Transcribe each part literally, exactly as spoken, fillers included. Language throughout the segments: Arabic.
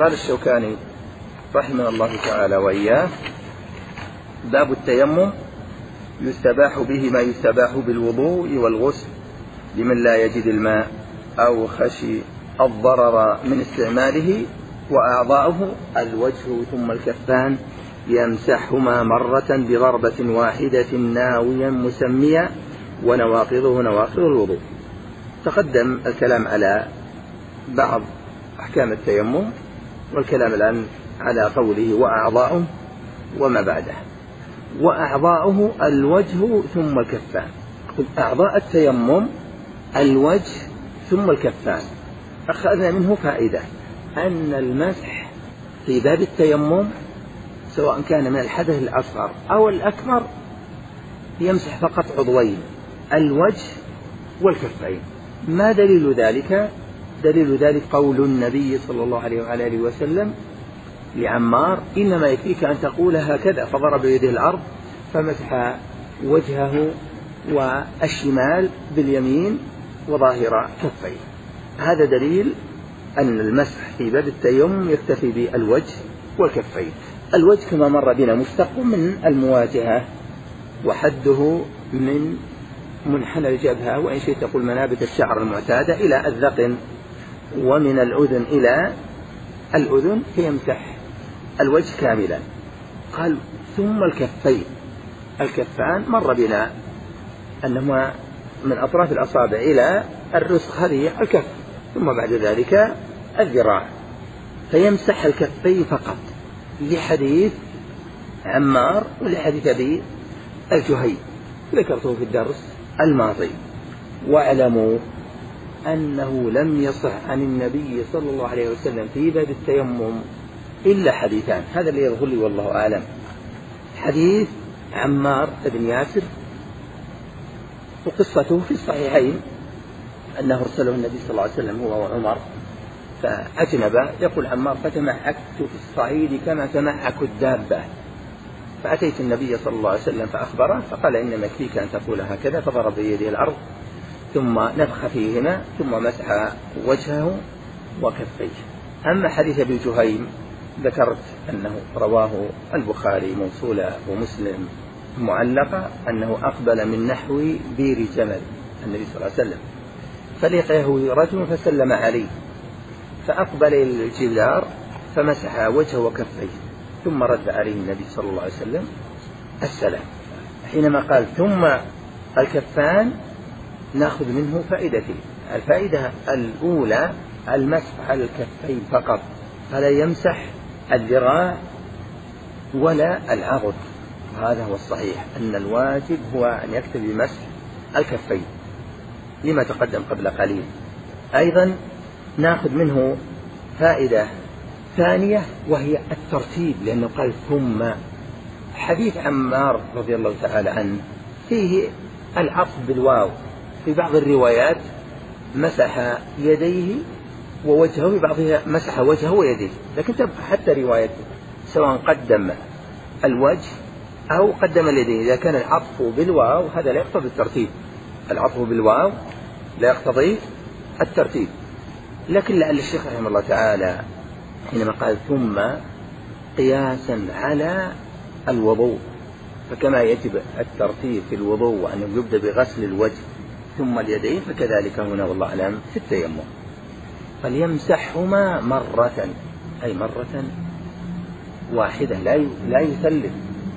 قال الشوكاني رحمه الله تعالى وإياه: باب التيمم يستباح به ما يستباح بالوضوء والغسل لمن لا يجد الماء أو خشي الضرر من استعماله، وأعضاؤه الوجه ثم الكفان يمسحهما مرة بضربة واحدة ناويا مسميا، ونواقضه نواقض الوضوء. تقدم الكلام على بعض أحكام التيمم، والكلام الآن على قوله وأعضاؤه وما بعده. وأعضاؤه الوجه ثم الكفان. أعضاء التيمم الوجه ثم الكفان. أخذنا منه فائدة أن المسح في باب التيمم سواء كان من الحدث الأصغر أو الأكبر يمسح فقط عضوين، الوجه والكفين. ما دليل ذلك؟ دليل ذلك قول النبي صلى الله عليه وآله وسلم لعمار: إنما يكفيك أن تقول هكذا، فضرب بيده الأرض فمسح وجهه والشمال باليمين وظاهر كفيه. هذا دليل أن المسح في باب التيمم يكتفي بالوجه والكفين. الوجه كما مر بنا مشتق من المواجهة، وحده من منحنى الجبهة، وإن شئت تقول منابت الشعر المعتادة إلى الذقن، ومن الأذن إلى الأذن، فيمسح الوجه كاملا. قال ثم الكفين. الكفان مر بنا أنهما من أطراف الأصابع إلى الرسغ، هذه الكف، ثم بعد ذلك الذراع، فيمسح الكفين فقط، لحديث عمار ولحديث أبي الجهيم ذكرته في الدرس الماضي. واعلموا أنه لم يصح عن النبي صلى الله عليه وسلم في باب التيمم إلا حديثان، هذا اللي يظهر لي والله أعلم: حديث عمار بن ياسر، وقصته في الصحيحين أنه أرسله النبي صلى الله عليه وسلم هو وعمر فأجنب، يقول عمار: فتمعكت في الصعيد كما تمعك الدابة، فأتيت النبي صلى الله عليه وسلم فأخبره، فقال: إنما يكفيك أن تقول هكذا، فضرب بيده الأرض ثم نفخ فيهما ثم مسح وجهه وكفيه. أما حديث ابن جهيم ذكرت أنه رواه البخاري موصولة ومسلم معلقة، أنه أقبل من نحو بير جمل النبي صلى الله عليه وسلم، فلقيه رجل فسلم عليه، فأقبل الجدار فمسح وجهه وكفيه، ثم رد عليه النبي صلى الله عليه وسلم السلام. حينما قال ثم الكفان نأخذ منه فائدتين: الفائدة الأولى المسح على الكفين فقط، فلا يمسح الذراع ولا العضد، هذا هو الصحيح، أن الواجب هو أن يكتفي بمسح الكفين لما تقدم قبل قليل. أيضا نأخذ منه فائدة ثانية وهي الترتيب، لأنه قال ثم. حديث عمار رضي الله تعالى عنه فيه العطف بالواو، في بعض الروايات مسح يديه ووجهه، في بعضها مسح وجهه ويديه، لكن تبقى حتى رواية سواء قدم الوجه أو قدم اليدين، إذا كان العطف بالواو هذا لا يقتضي الترتيب، العطف بالواو لا يقتضي الترتيب. لكن لعل الشيخ رحمه الله تعالى حينما قال ثم قياسا على الوضوء، فكما يجب الترتيب في الوضوء وأنه يبدأ بغسل الوجه ثم اليدين، فكذلك هنا والله أعلم في التيمم، فليمسحهما مرة، أي مرة واحدة، لا لا يثلث.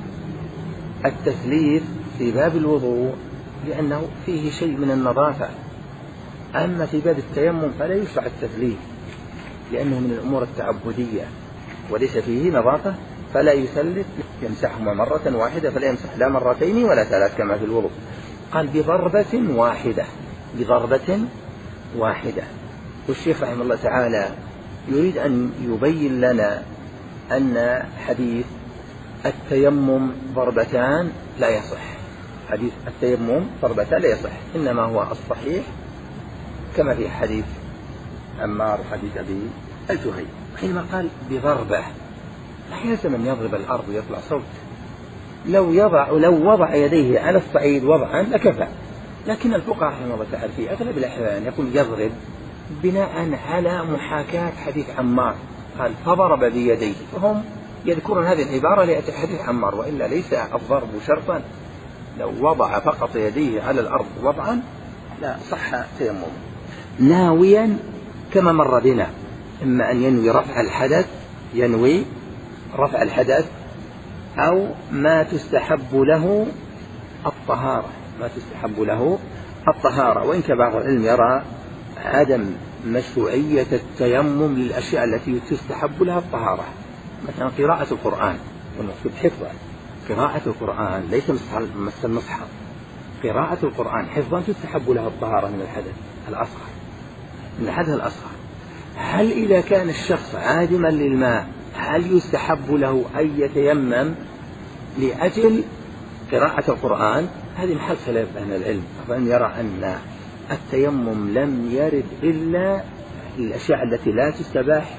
التثليث في باب الوضوء لأنه فيه شيء من النظافة، أما في باب التيمم فلا يشرع التثليث لأنه من الأمور التعبدية وليس فيه نظافة، فلا يثلث، يمسحهما مرة واحدة، فلا يمسح لا مرتين ولا ثلاث كما في الوضوء. قال بضربة واحدة، بضربة واحدة. والشيخ رحمه الله تعالى يريد أن يبين لنا أن حديث التيمم ضربتان لا يصح، حديث التيمم ضربتان لا يصح، إنما هو الصحيح كما في حديث عمار وحديث أبي الجهيم. حينما قال بضربة أحيانا من يضرب الأرض ويطلع صوت، لو يضع لو وضع يديه على الصعيد وضعا لكفى، لكن الفقهاء رحمه الله تعالى في أغلب الأحيان يقول يضرب بناء على محاكاة حديث عمار، قال فضرب بيديه، فهم يذكرون هذه العبارة لأجل حديث عمار، وإلا ليس الضرب شرطا. لو وضع فقط يديه على الأرض وضعا لا صح تيمم. ناويا كما مر بنا، إما أن ينوي رفع الحدث، ينوي رفع الحدث، أو ما تستحب له الطهارة، ما تستحب له الطهارة. وإن كان بعض العلم يرى عدم مشروعية التيمم للأشياء التي تستحب لها الطهارة، مثلا قراءة القرآن، والمقصود حفظا. قراءة القرآن ليس مثل المصحف، قراءة القرآن حفظا تستحب لها الطهارة من الحدث الأصغر، من الحدث الأصغر. هل إذا كان الشخص عادما للماء هل يستحب له أن يتيمم لأجل قراءة القرآن؟ هذه محل خلاف بين العلم. فمن يرى أن التيمم لم يرد إلا الأشياء التي لا تستباح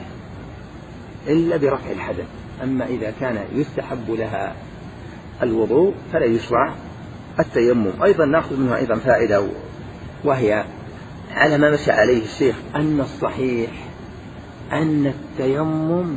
إلا برفع الحدث، أما إذا كان يستحب لها الوضوء فلا يشرع التيمم. أيضا نأخذ منها أيضا فائدة، وهي على ما مشى عليه الشيخ أن الصحيح أن التيمم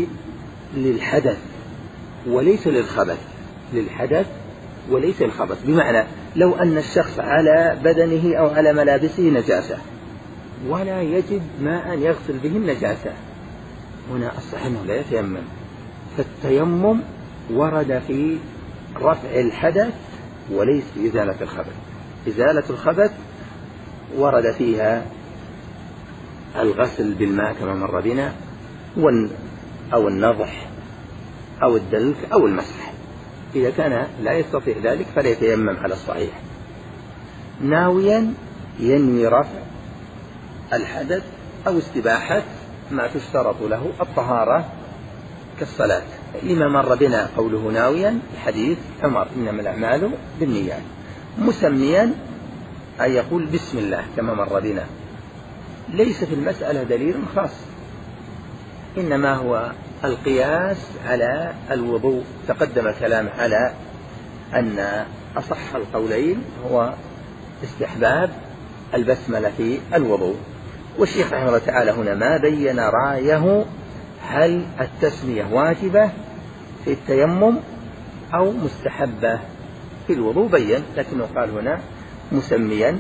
للحدث وليس للخبث، للحدث وليس للخبث. بمعنى لو أن الشخص على بدنه أو على ملابسه نجاسة ولا يجد ماء يغسل به النجاسة، هنا الصحيح أنه لا يتيمم. فالتيمم ورد في رفع الحدث وليس في إزالة الخبث. إزالة الخبث ورد فيها الغسل بالماء كما مر بنا، أو النضح أو الدلك أو المسح. إذا كان لا يستطيع ذلك فليتيمم على الصحيح. ناويا ينوي رفع الحدث أو استباحة ما تشترط له الطهارة كالصلاة، لما مر بنا قوله ناويا حديث عمر إنما الأعمال بالنيات. مسميا أن يقول بسم الله كما مر بنا. ليس في المسألة دليل خاص، إنما هو القياس على الوضوء. تقدم الكلام على أن أصح القولين هو استحباب البسملة في الوضوء، والشيخ رحمه الله تعالى هنا ما بين رأيه هل التسمية واجبة في التيمم أو مستحبة في الوضوء، بين، لكنه قال هنا مسميا.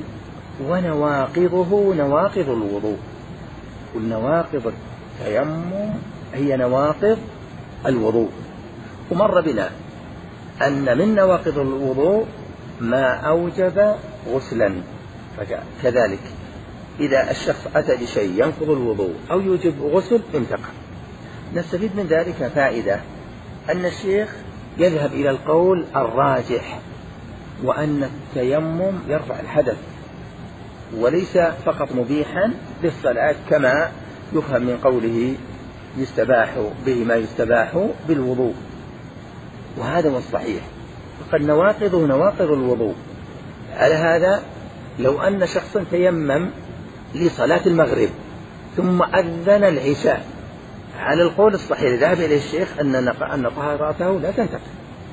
ونواقضه نواقض الوضوء، والنواقض التيمم هي نواقض الوضوء. ومر بنا أن من نواقض الوضوء ما أوجب غسلا، كذلك إذا الشخص أتى بشيء ينقض الوضوء أو يوجب غسل انتقل. نستفيد من ذلك فائدة، أن الشيخ يذهب إلى القول الراجح، وأن التيمم يرفع الحدث وليس فقط مبيحا للصلاة كما يفهم من قوله يستباح به ما يستباح بالوضوء، وهذا هو الصحيح. فقد نواقضه نواقض الوضوء. على هذا لو أن شخصا تيمم لصلاة المغرب ثم أذن العشاء، على القول الصحيح ذهب إليه الشيخ أن أن طهارته لا تنتقل،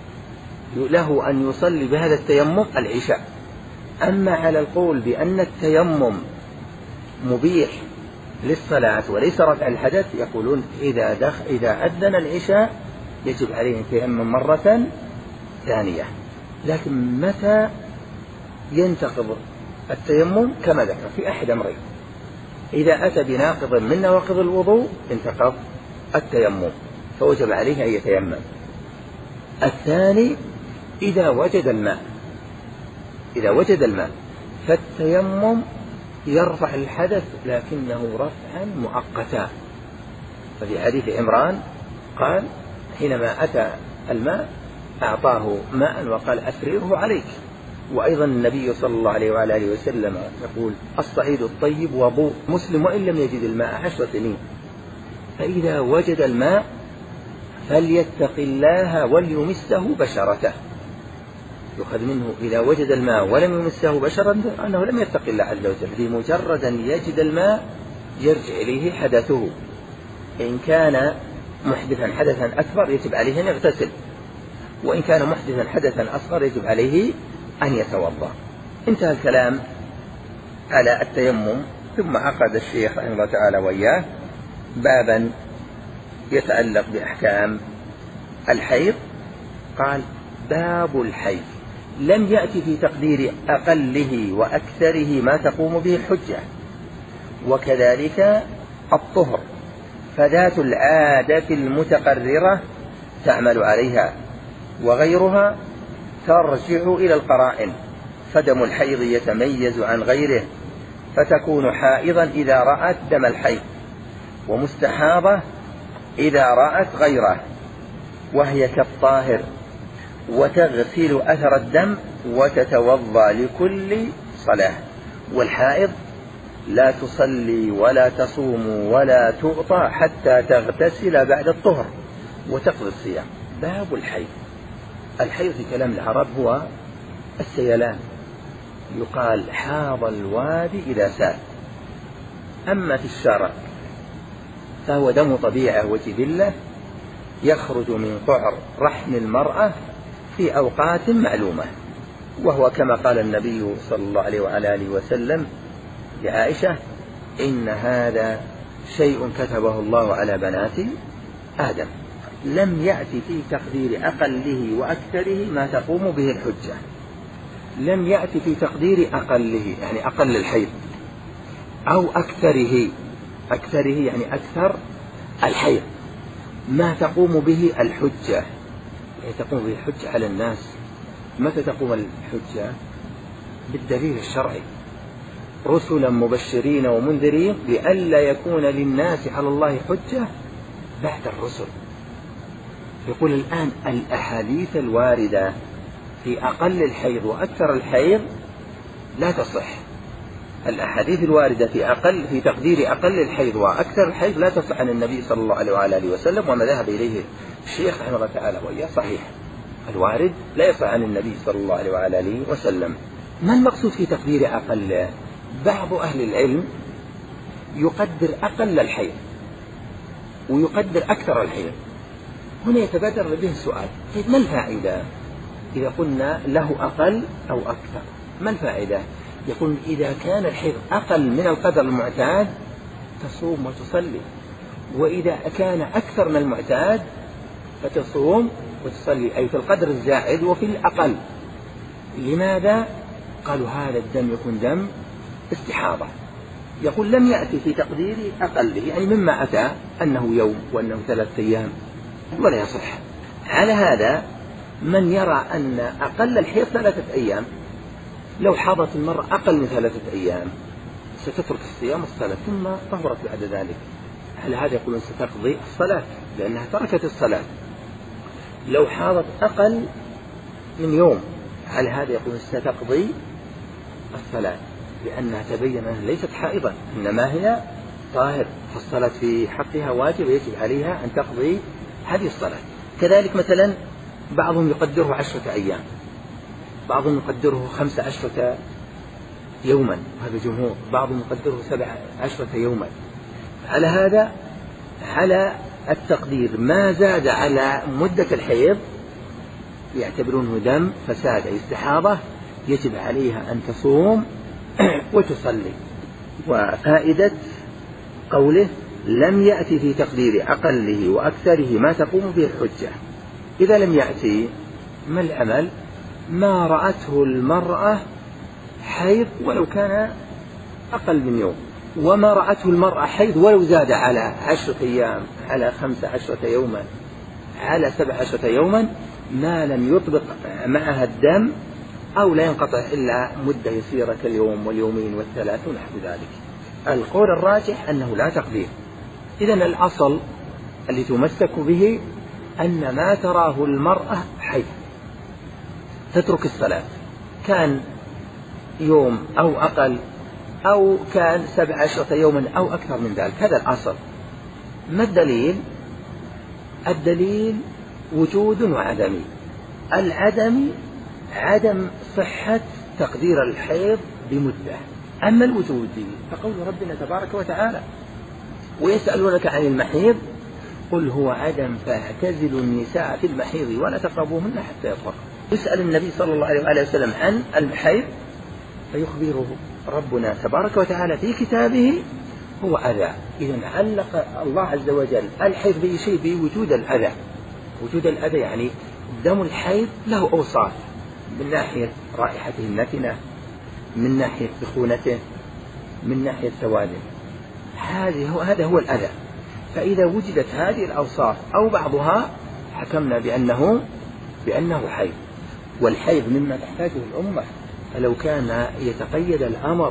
له أن يصلي بهذا التيمم العشاء. أما على القول بأن التيمم مبيح للصلاة وليس رفع الحدث، يقولون إذا دخل إذا أذن العشاء يجب عليه التيمم مرة ثانية. لكن متى ينتقض التيمم؟ كما ذكر في أحد أمرين: إذا أتى بناقض من نواقض الوضوء انتقض التيمم فوجب عليه أن يتيمم. الثاني إذا وجد الماء، إذا وجد الماء فالتيمم يرفع الحدث لكنه رفعا مؤقتا. ففي حديث عمران قال حينما أتى الماء أعطاه ماء وقال أفرغه عليك. وأيضا النبي صلى الله عليه وعلى آله وسلم يقول الصعيد الطيب وضوء مسلم وإن لم يجد الماء عشر سنين. فإذا وجد الماء فليتق الله وليمسه بشرته. يؤخذ منه إذا وجد الماء ولم يمسه بشرا أنه لم يتق الله عز وجل، بمجرد أن يجد الماء يرجع إليه حدثه. إن كان محدثا حدثا أكبر يجب عليه أن يغتسل، وإن كان محدثا حدثا أصغر يجب عليه أن يتوضأ. انتهى الكلام على التيمم. ثم عقد الشيخ رحمه الله تعالى وإياه بابا يتعلق بأحكام الحيض. قال باب الحيض لم يأتي في تقدير أقله وأكثره ما تقوم به الحجة، وكذلك الطهر، فذات العادة المتقررة تعمل عليها، وغيرها ترجع إلى القرائن، فدم الحيض يتميز عن غيره، فتكون حائضا إذا رأت دم الحيض، ومستحاضة إذا رأت غيره، وهي كالطاهر، وتغسل أثر الدم وتتوضأ لكل صلاة. والحائض لا تصلي ولا تصوم ولا تؤطى حتى تغتسل بعد الطهر وتقضي الصيام. باب الحيض. الحيض في كلام العرب هو السيلان، يقال حاض الوادي إذا سال. أما في الشرع فهو دم طبيعة وجبلة يخرج من قعر رحم المرأة في أوقات معلومة، وهو كما قال النبي صلى الله عليه وعلى آله وسلم لعائشة: إن هذا شيء كتبه الله على بنات آدم. لم يأتي في تقدير أقله وأكثره ما تقوم به الحجة. لم يأتي في تقدير أقله يعني أقل الحيض، أو أكثره، أكثره يعني أكثر الحيض ما تقوم به الحجة، يعني تقوم به الحجة على الناس. متى تقوم الحجة؟ بالدليل الشرعي: رسلا مبشرين ومنذرين لئلا يكون للناس على الله حجة بعد الرسل. يقول الآن الأحاديث الواردة في أقل الحيض وأكثر الحيض لا تصح. الأحاديث الواردة في أقل في تقدير أقل الحيض وأكثر الحيض لا تصح عن النبي صلى الله عليه وعلى آله وسلم، وما ذهب إليه الشيخ رحمه الله تعالى وإياه صحيح. الوارد لا يصح عن النبي صلى الله عليه وعلى آله وسلم. ما المقصود في تقدير أقل؟ بعض أهل العلم يقدر أقل الحيض ويقدر أكثر الحيض. هنا يتبادر به السؤال: طيب ما الفائدة إذا قلنا له أقل أو أكثر؟ ما الفائدة؟ يقول إذا كان الحيض أقل من القدر المعتاد تصوم وتصلي، وإذا كان أكثر من المعتاد فتصوم وتصلي، أي في القدر الزائد وفي الأقل. لماذا؟ قالوا هذا الدم يكون دم استحاضة. يقول لم يأتي في تقدير أقله، يعني مما أتى أنه يوم وأنه ثلاثة أيام، ولا يصح. على هذا من يرى أن أقل الحيض ثلاثة أيام، لو حاضت المرأة أقل من ثلاثة أيام ستترك الصيام والصلاة ثم طهرت بعد ذلك. على هذا يقولون ستقضي الصلاة لأنها تركت الصلاة. لو حاضت أقل من يوم على هذا يقولون ستقضي الصلاة لأنها تبين أنها ليست حائضة إنما هي طاهر، فالصلاة في حقها واجب يجب عليها أن تقضي هذه الصلاة. كذلك مثلا بعضهم يقدره عشرة أيام، بعضهم يقدره خمسة عشرة يوما وهذا جمهور، بعضهم يقدره سبعة عشرة يوما. على هذا على التقدير ما زاد على مدة الحيض يعتبرونه دم فساد أي استحاضة يجب عليها أن تصوم وتصلي. وفائدة قوله لم يأتي في تقدير أقله وأكثره ما تقوم به الحجة. إذا لم يأتي ما العمل؟ ما رأته المرأة حيض ولو كان أقل من يوم، وما رأته المرأة حيض ولو زاد على عشرة أيام، على خمسة عشرة يوما، على سبع عشرة يوما، ما لم يطبق معها الدم أو لا ينقطع إلا مدة يسيرة كاليوم واليومين والثلاث ونحو ذلك. القول الراجح أنه لا تقدير. إذن الأصل اللي تمسك به أن ما تراه المرأة حيض تترك الصلاة، كان يوم أو أقل أو كان سبع عشرة يوما أو أكثر من ذلك، هذا الأصل. ما الدليل؟ الدليل وجود وعدمي. العدم عدم صحة تقدير الحيض بمدة، أما الوجود فقول ربنا تبارك وتعالى ويسألونك عن المحيض قل هو عدم فاعتزلوا النساء في المحيض ولا تقربوهن حتى يطهرن. يسأل النبي صلى الله عليه وسلم عن المحيض فيخبره ربنا تبارك وتعالى في كتابه هو أذى. إذا علق الله عز وجل الحيض بأي شيء؟ بوجود الأذى. وجود الأذى يعني دم الحيض له أوصاف، من ناحية رائحته النتنة، من ناحية سخونته، من ناحية سواده. هذه هو هذا هو الأذى. فإذا وجدت هذه الأوصاف أو بعضها حكمنا بأنه بأنه حيض. والحيض مما تحتاجه الأمة، فلو كان يتقيد الأمر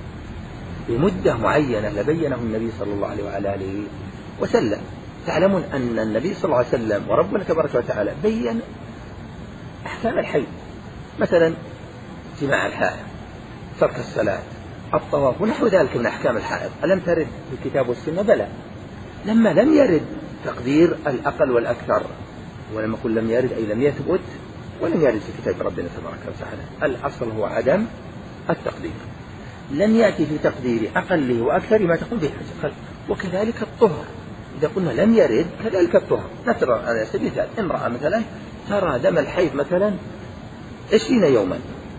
بمدة معينة لبينه النبي صلى الله عليه وعلى آله وسلم. تعلمون أن النبي صلى الله عليه وسلم وربنا تبارك وتعالى بين أحكام الحيض، مثلا جماع الحائض، ترك الصلاة، الطواف ونحو ذلك من أحكام الحائض. ألم ترد في الكتاب والسنة؟ بلى. لما لم يرد تقدير الأقل والأكثر، ولما يقول لم يرد أي لم يثبت ولم يرد في كتاب ربنا تبارك وتعالى، الأصل هو عدم التقدير. لم يأتي في تقدير أقله وأكثر ما تقول به الحاجة. وكذلك الطهر، إذا قلنا لم يرد كذلك الطهر. نترى على سبيل المثال امرأة مثلا ترى دم الحيض مثلا عشرين يوما،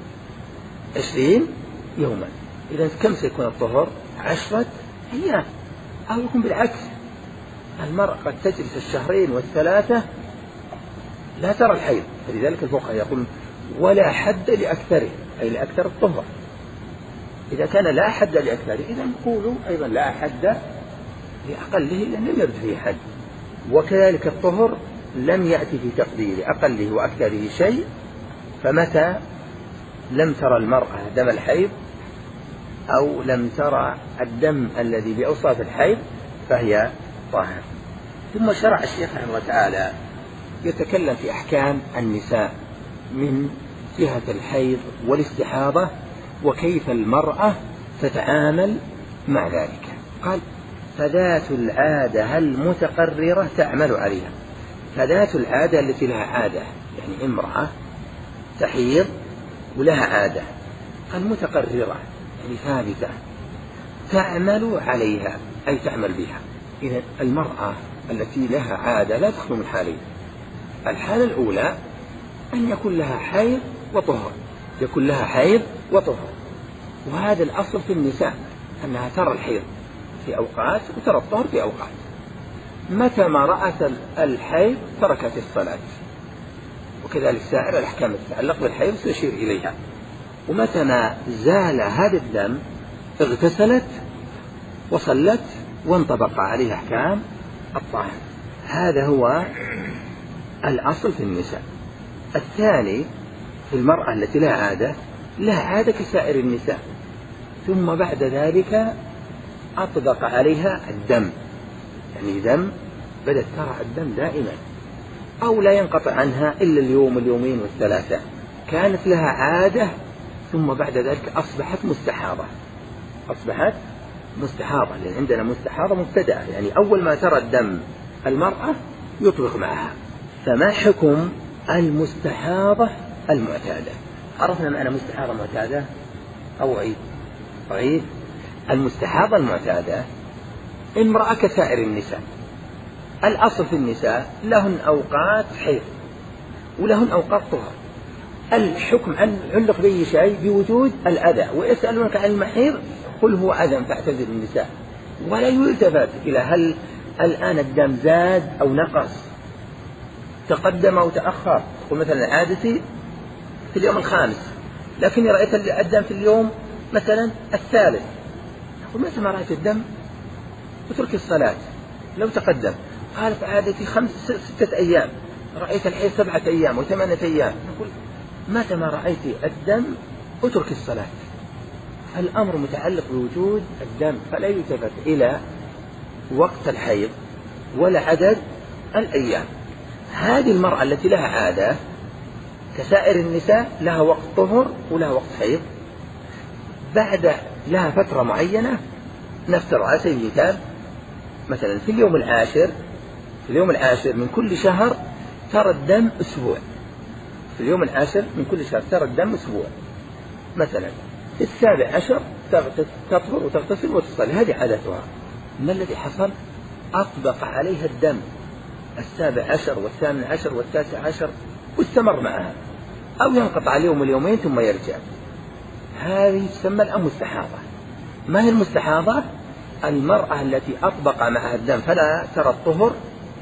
عشرين يوما، إذا كم سيكون الطهر؟ عشرة أيام. أو يكون بالعكس، المرأة قد تجلس الشهرين والثلاثة لا ترى الحيض، فلذلك الفقهاء يقول ولا حد لأكثره، أي لأكثر الطهر. إذا كان لا حد لأكثره إذا نقول أيضا لا حد لأقله، لأن لم يرد فيه حد. وكذلك الطهر لم يأتي في تقدير أقله وأكثره شيء، فمتى لم ترى المرأة دم الحيض أو لم ترى الدم الذي بأوصاف الحيض فهي طاهر. ثم شرع الشيخ رحمه الله تعالى يتكلم في أحكام النساء من جهة الحيض والاستحاضة، وكيف المرأة تتعامل مع ذلك. قال فذات العادة المتقررة تعمل عليها. فذات العادة التي لها عادة، يعني امرأة تحيض ولها عادة المتقررة يعني ثابتة، تعمل عليها أي تعمل بها. إذا المرأة التي لها عادة لا تخلو من حالين. الحالة الأولى أن يكون لها حيض وطهر، يكون لها حيض وطهر، وهذا الأصل في النساء أنها ترى الحيض في أوقات وترى الطهر في أوقات. متى ما رأت الحيض تركت الصلاة، وكذلك سائر الأحكام تتعلق بالحيض تشير إليها. ومتى ما زال هذا الدم اغتسلت وصلت وانطبق عليها أحكام الطهر. هذا هو الأصل في النساء. الثاني في المرأة التي لها عادة، لها عادة كسائر النساء، ثم بعد ذلك أطبق عليها الدم، يعني دم بدأت ترى الدم دائما أو لا ينقطع عنها إلا اليوم اليومين والثلاثة. كانت لها عادة ثم بعد ذلك أصبحت مستحاضة، أصبحت مستحاضة، لأن عندنا مستحاضة مبتدأة، يعني أول ما ترى الدم المرأة يطبق معها. فما حكم المستحاضة المعتادة؟ عرفنا معنى مستحاضة معتادة أو عيد عيد المستحاضة المعتادة امرأة كسائر النساء. الأصل في النساء لهن أوقات حيض ولهن أوقات طهر. الحكم عن علق بأي شيء بوجود الأذى. ويسألونك عن المحيض قل هو أذى فاعتزل النساء، ولا يلتفت إلى هل الآن الدم زاد أو نقص، تقدم أو تأخر. تقول مثلا عادتي في اليوم الخامس لكني رأيت الدم في اليوم مثلا الثالث، أقول متى ما رأيت الدم اترك الصلاة. لو تقدم قالت عادتي خمس ستة أيام، رأيت الحيض سبعة أيام وثمانية أيام، نقول متى ما رأيت الدم اترك الصلاة. الأمر متعلق بوجود الدم، فلا يلتفت إلى وقت الحيض ولا عدد الأيام. هذه المرأة التي لها عادة كسائر النساء لها وقت طهر ولها وقت حيض، بعد لها فترة معينة نفترض على سبيل المثال مثلا في اليوم العاشر في اليوم العاشر من كل شهر ترى الدم أسبوع، في اليوم العاشر من كل شهر ترى الدم أسبوع مثلا. في السابع عشر تطهر وتغتسل وتصلي، هذه عادتها. ما الذي حصل؟ أطبق عليها الدم السابع عشر والثامن عشر والتاسع عشر واستمر معها، أو ينقطع اليوم اليومين ثم يرجع. هذه تسمى الآن مستحاضة. ما هي المستحاضة؟ المرأة التي أطبق معها الدم فلا ترى الطهر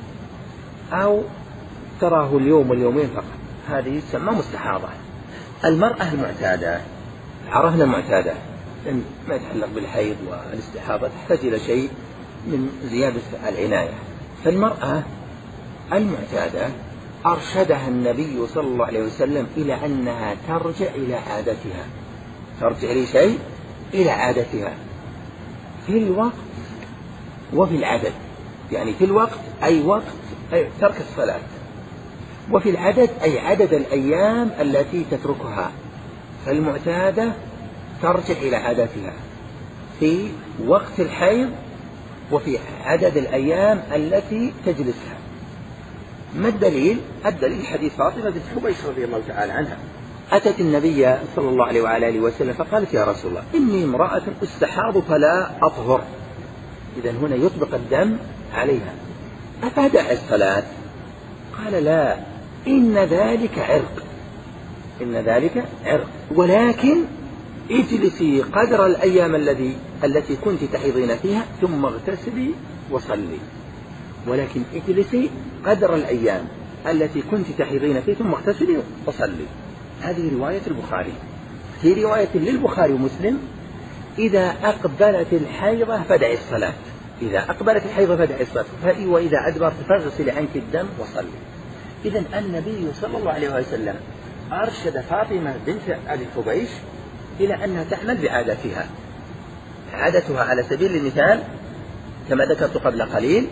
أو تراه اليوم واليومين فقط، هذه تسمى مستحاضة. المرأة المعتادة، عرفنا المعتادة إن ما يتعلق بالحيض والاستحاضة تحتاج إلى شيء من زيادة العناية. فالمرأة المعتادة أرشدها النبي صلى الله عليه وسلم إلى أنها ترجع إلى عادتها، ترجع إلى شيء إلى عادتها في الوقت وفي العدد. يعني في الوقت أي وقت أي ترك الصلاة، وفي العدد أي عدد الأيام التي تتركها. فالمعتادة ترجع إلى عادتها في وقت الحيض وفي عدد الأيام التي تجلسها. ما الدليل؟ الدليل حديث فاطمة بنت حبيش رضي الله تعالى عنها، أتت النبي صلى الله عليه وعلى آله وسلم فقالت: يا رسول الله إني امرأة استحاض فلا أطهر. إذن هنا يطبق الدم عليها، أفدع الصلاة؟ قال: لا، إن ذلك عرق، إن ذلك عرق، ولكن اجلسي قدر الأيام الذي التي كنت تحيضين فيها ثم اغتسلي وصلي. ولكن اجلسي قدر الأيام التي كنت تحيضين فيها ثم اغتسلي وصلي. هذه رواية البخاري. في رواية للبخاري ومسلم: إذا أقبلت الحيضة فدعي الصلاة، إذا أقبلت الحيضة فدعي الصلاة، وإذا أدبرت فاغسلي عنك الدم وصلي. إذن النبي صلى الله عليه وسلم أرشد فاطمة بنت أبي حبيش إلى أنها تعمل بعادتها. عادتها على سبيل المثال كما ذكرت قبل قليل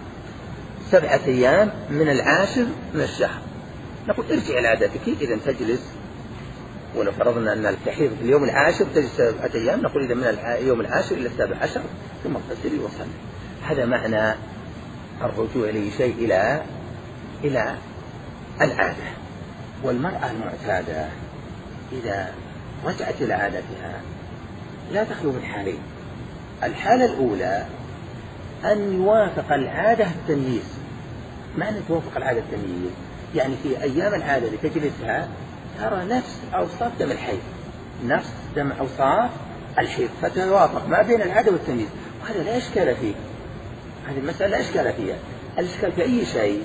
سبعة أيام من العاشر من الشهر، نقول ارجع إلى عادتك. إذا تجلس، ولو فرضنا أن التحيض في اليوم العاشر تجلس سبعة أيام، نقول إذا من اليوم العاشر إلى السابع عشر ثم اغتسلي وصلي. هذا معنى الرجوع إلى شيء إلى إلى العادة. والمرأة المعتادة إذا رجعت إلى عادتها لا تخلو من حالين. الحالة الأولى أن يوافق العادة التمييز. معنى توافق العادة التمييز يعني في أيام العادة اللي تجلسها ترى نفس أوصاف دم الحيض، نفس دم أوصاف الحيض، فتوافق ما بين العادة والتمييز، وهذا لا إشكال فيه. هذه المسألة لا إشكال فيها. الإشكال في أي شيء؟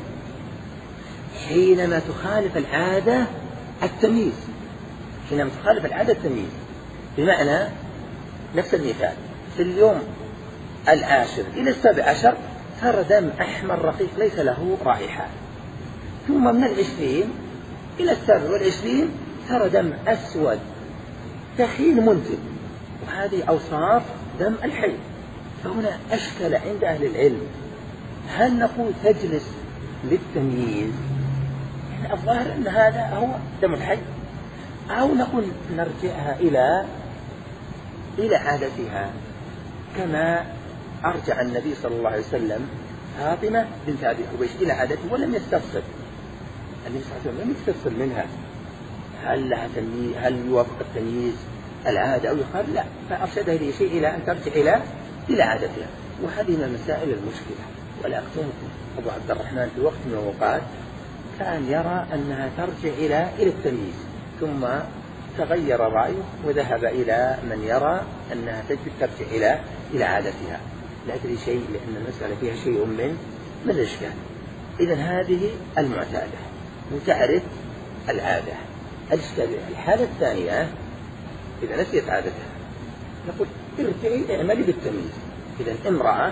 حينما تخالف العادة التمييز، حينما تخالف العادة التمييز. بمعنى نفس المثال، في اليوم العاشر إلى السابع عشر ترى دم أحمر رقيق ليس له رائحة، ثم من العشرين إلى السابع والعشرين ترى دم أسود ثخين منتن، وهذه أوصاف دم الحيض. فهنا أشكل عند أهل العلم، هل نقول تجلس للتمييز يعني الظاهر أن هذا هو دم الحيض، أو نقول نرجعها إلى إلى عادتها كما أرجع النبي صلى الله عليه وسلم فاطمة بنت أبي حبيش إلى عادته ولم يستفصل. النبي صلى الله عليه وسلم لم يستفصل منها هل لها تمييز، هل يوافق التمييز العادة أو يقال لا، فأرشدها إلى شيء إلى أن ترجع إلى إلى عادتها. وهذه من المسائل المشكلة. ولكن أبو عبد الرحمن في وقت من الأوقات كان يرى أنها ترجع إلى إلى التمييز، ثم تغير رأيه وذهب إلى من يرى أنها ترجع إلى إلى عادتها. لا أدري شيء لأن المسألة فيها شيء من من الإشكال. إذن هذه المعتادة وتعرف العادة. الإشكال الحالة الثانية إذا نسيت عادتها نقول ارجعي اعملي بالتمييز. إذن امرأة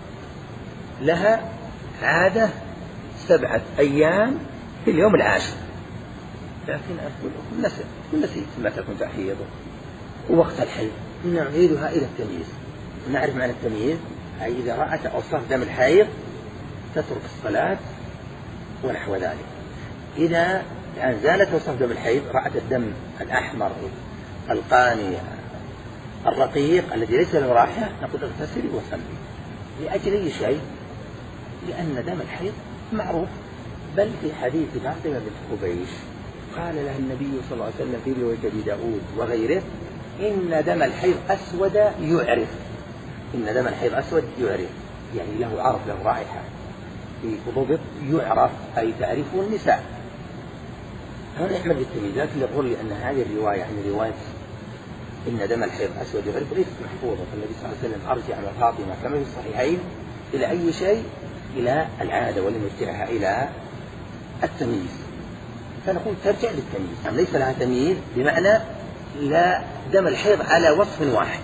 لها عادة سبعة أيام في اليوم العاشر، لكن أقول نسيت نسيت متى كنت أحيض ووقت الحيض، نعيدها إلى التمييز. نعرف معنى التمييز أي إذا رأت أوصاف دم الحيض تترك الصلاة ونحو ذلك. إذا يعني زالت أوصاف دم الحيض، رأت الدم الأحمر القاني الرقيق الذي ليس له رائحة، نقول اغتسلي وصلي. لأجل أي شيء؟ لأن دم الحيض معروف. بل في حديث فاطمة بنت حبيش قال لها النبي صلى الله عليه وسلم في رواية أبي داود وغيره: إن دم الحيض أسود يعرف. إن دم الحيض أسود يعرف يعني له عرف، له رائحة، في ضبط يعرف أي تعرفه النساء. هنا نعمل بالتمييز. لكن يقول لي أن هذه الرواية يعني رواية إن دم الحيض أسود غريب ليست محفوظة، فالنبي صلى الله عليه وسلم أرجع من فاطمة كما في الصحيحين إلى أي شيء؟ إلى العادة، ولم يرجعها إلى التمييز. فنقول ترجع للتمييز، ليس لها تمييز بمعنى لا دم الحيض على وصف واحد.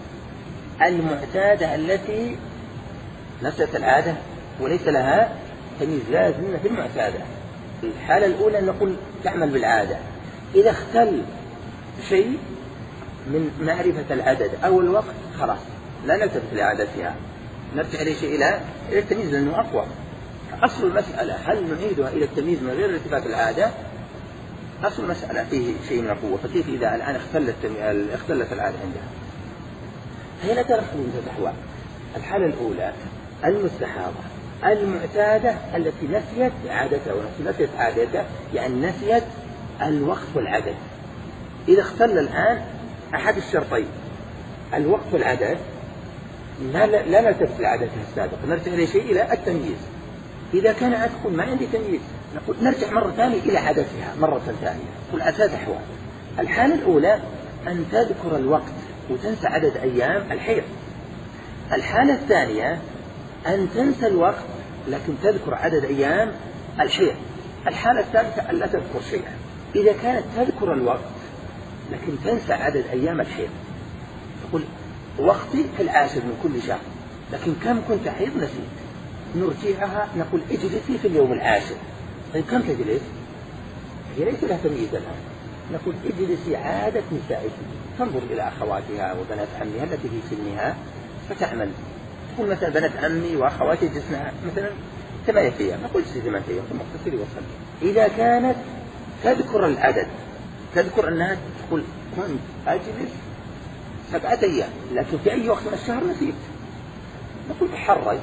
المعتادة التي نسيت العادة وليس لها تمييز لازم في المعتادة. الحالة الأولى نقول تعمل بالعادة، إذا اختل شيء من معرفة العدد أو الوقت خلاص لا نلتفت لعادتها، نرجع إلى شيء إلى إلى التمييز لأنه أقوى. أصل المسألة هل نعيدها إلى التمييز من غير التفات العادة؟ أصل المسألة فيه شيء من القوة، فكيف إذا الآن اختلت اختلت العادة عندها؟ هنا تدخل من ثلاث أحوال. الحالة الأولى المستحاضة المعتادة التي نسيت عادتها، ونسيت عادتها يعني نسيت الوقت والعدد. إذا اختل الآن أحد الشرطين الوقت والعدد لا لا نلتفت لعادتها السابقة، نرجع إلى شيء إلى التمييز. إذا كان أدخل ما عندي تمييز نقول نرجع مرة ثانية إلى عادتها مرة ثانية. نقول ثلاث أحوال. الحالة الأولى أن تذكر الوقت وتنسى عدد أيام الحيض. الحالة الثانية أن تنسى الوقت لكن تذكر عدد أيام الحيض. الحالة الثالثة أن لا تذكر شيئا. إذا كانت تذكر الوقت لكن تنسى عدد أيام الحيض، تقول وقتي في العاشر من كل شهر لكن كم كنت حيض نسيت، نرجعها نقول اجلسي في اليوم العاشر. طيب كم تجلس؟ هي ليس لها تمييز الآن. نقول اجلسي عادة نسائك، تنظر إلى أخواتها وبنات عمها التي في سنها فتعمل. تقول مثلا بنات عمي وأخواتي جسنا مثلا ثمانية أيام، نقول اجلسي ثمانية أيام ثم اغتسلي وصلي. إذا كانت تذكر العدد، تذكر أنها تقول كنت أجلس سبعة أيام لكن في أي وقت من الشهر نسيت، نقول تحري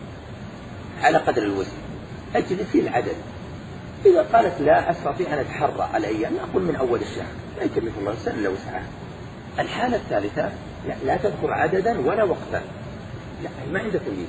على قدر الوزن أجلسي العدد. إذا قالت لا أستطيع أن أتحرى على أيام نقول من أول الشهر لا يكلف الله نفسا إلا وسعها. الحالة الثالثة لا, لا تذكر عددا ولا وقتا، لا ما عندها تمييز.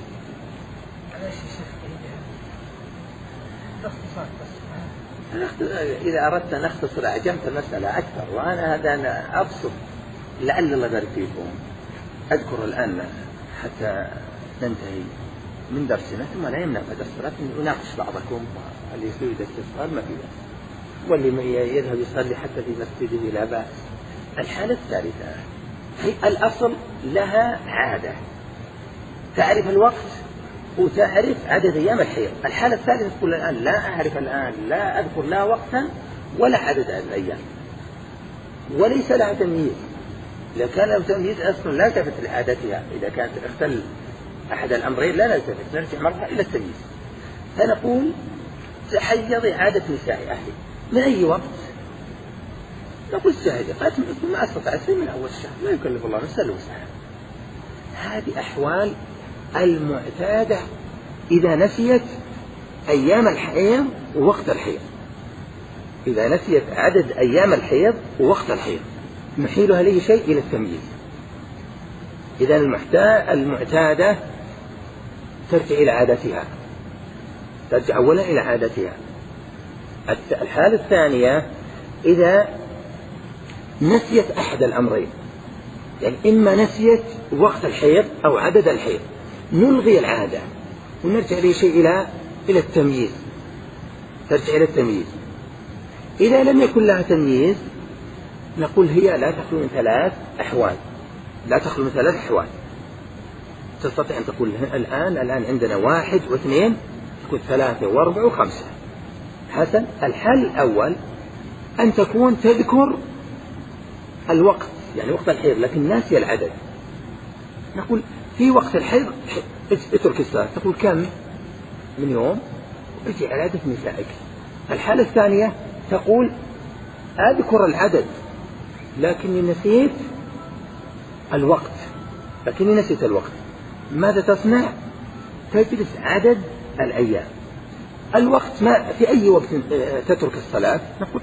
إذا أردت أن نختصر أعجمت المسألة أكثر، وأنا هذا أنا أبسط لعل الله يبارك فيكم. أذكر الآن حتى ننتهي من درسنا ثم لا يمنع درس لكن أناقش بعضكم اللي يريد الاتصال ما فيه، واللي يذهب يصلي حتى في مسجده لا بأس. الحالة الثالثة هي الأصل لها عادة، تعرف الوقت وتعرف عدد أيام الحيض. الحالة الثالثة تقول الآن لا أعرف الآن لا أذكر لا وقتا ولا عدد الأيام وليس لها تمييز. إذا كان له تمييز أصلا لا تلتفت لعادتها، إذا كانت اختل أحد الأمرين لا نلتفت، نرجع مرة إلى التمييز. فنقول تحيضي عادة نساء أهلي من أي وقت؟ نقول الشاهدة قالت ما أستطعت من أول الشهر لا يكلف الله نفسا إلا وسعها. هذه أحوال المعتادة إذا نسيت أيام الحيض ووقت الحيض. إذا نسيت عدد أيام الحيض ووقت الحيض نحيلها ليه شيء إلى التمييز. إذا المعتادة ترجع إلى عادتها، ترجع أولا إلى عادتها. الحالة الثانية إذا نسيت أحد الأمرين، يعني إما نسيت وقت الحيض أو عدد الحيض، نلغي العادة ونرجع إلى شيء إلى إلى التمييز، ترجع إلى التمييز. إذا لم يكن لها تمييز نقول هي لا تخلو من ثلاث أحوال، لا تخلو من ثلاث أحوال. تستطيع أن تقول الآن الآن عندنا واحد واثنين، تكون ثلاثة وأربعة وخمسة. حسن. الحل الأول أن تكون تذكر الوقت يعني وقت الحيض لكن ناسي العدد. نقول في وقت الحيض اترك الصلاة، تقول كم من يوم ارجع على عادة نسائك. الحالة الثانية تقول أذكر العدد لكني نسيت الوقت، لكني نسيت الوقت. ماذا تصنع؟ تجلس عدد الأيام. الوقت ما في أي وقت تترك الصلاة؟ نقول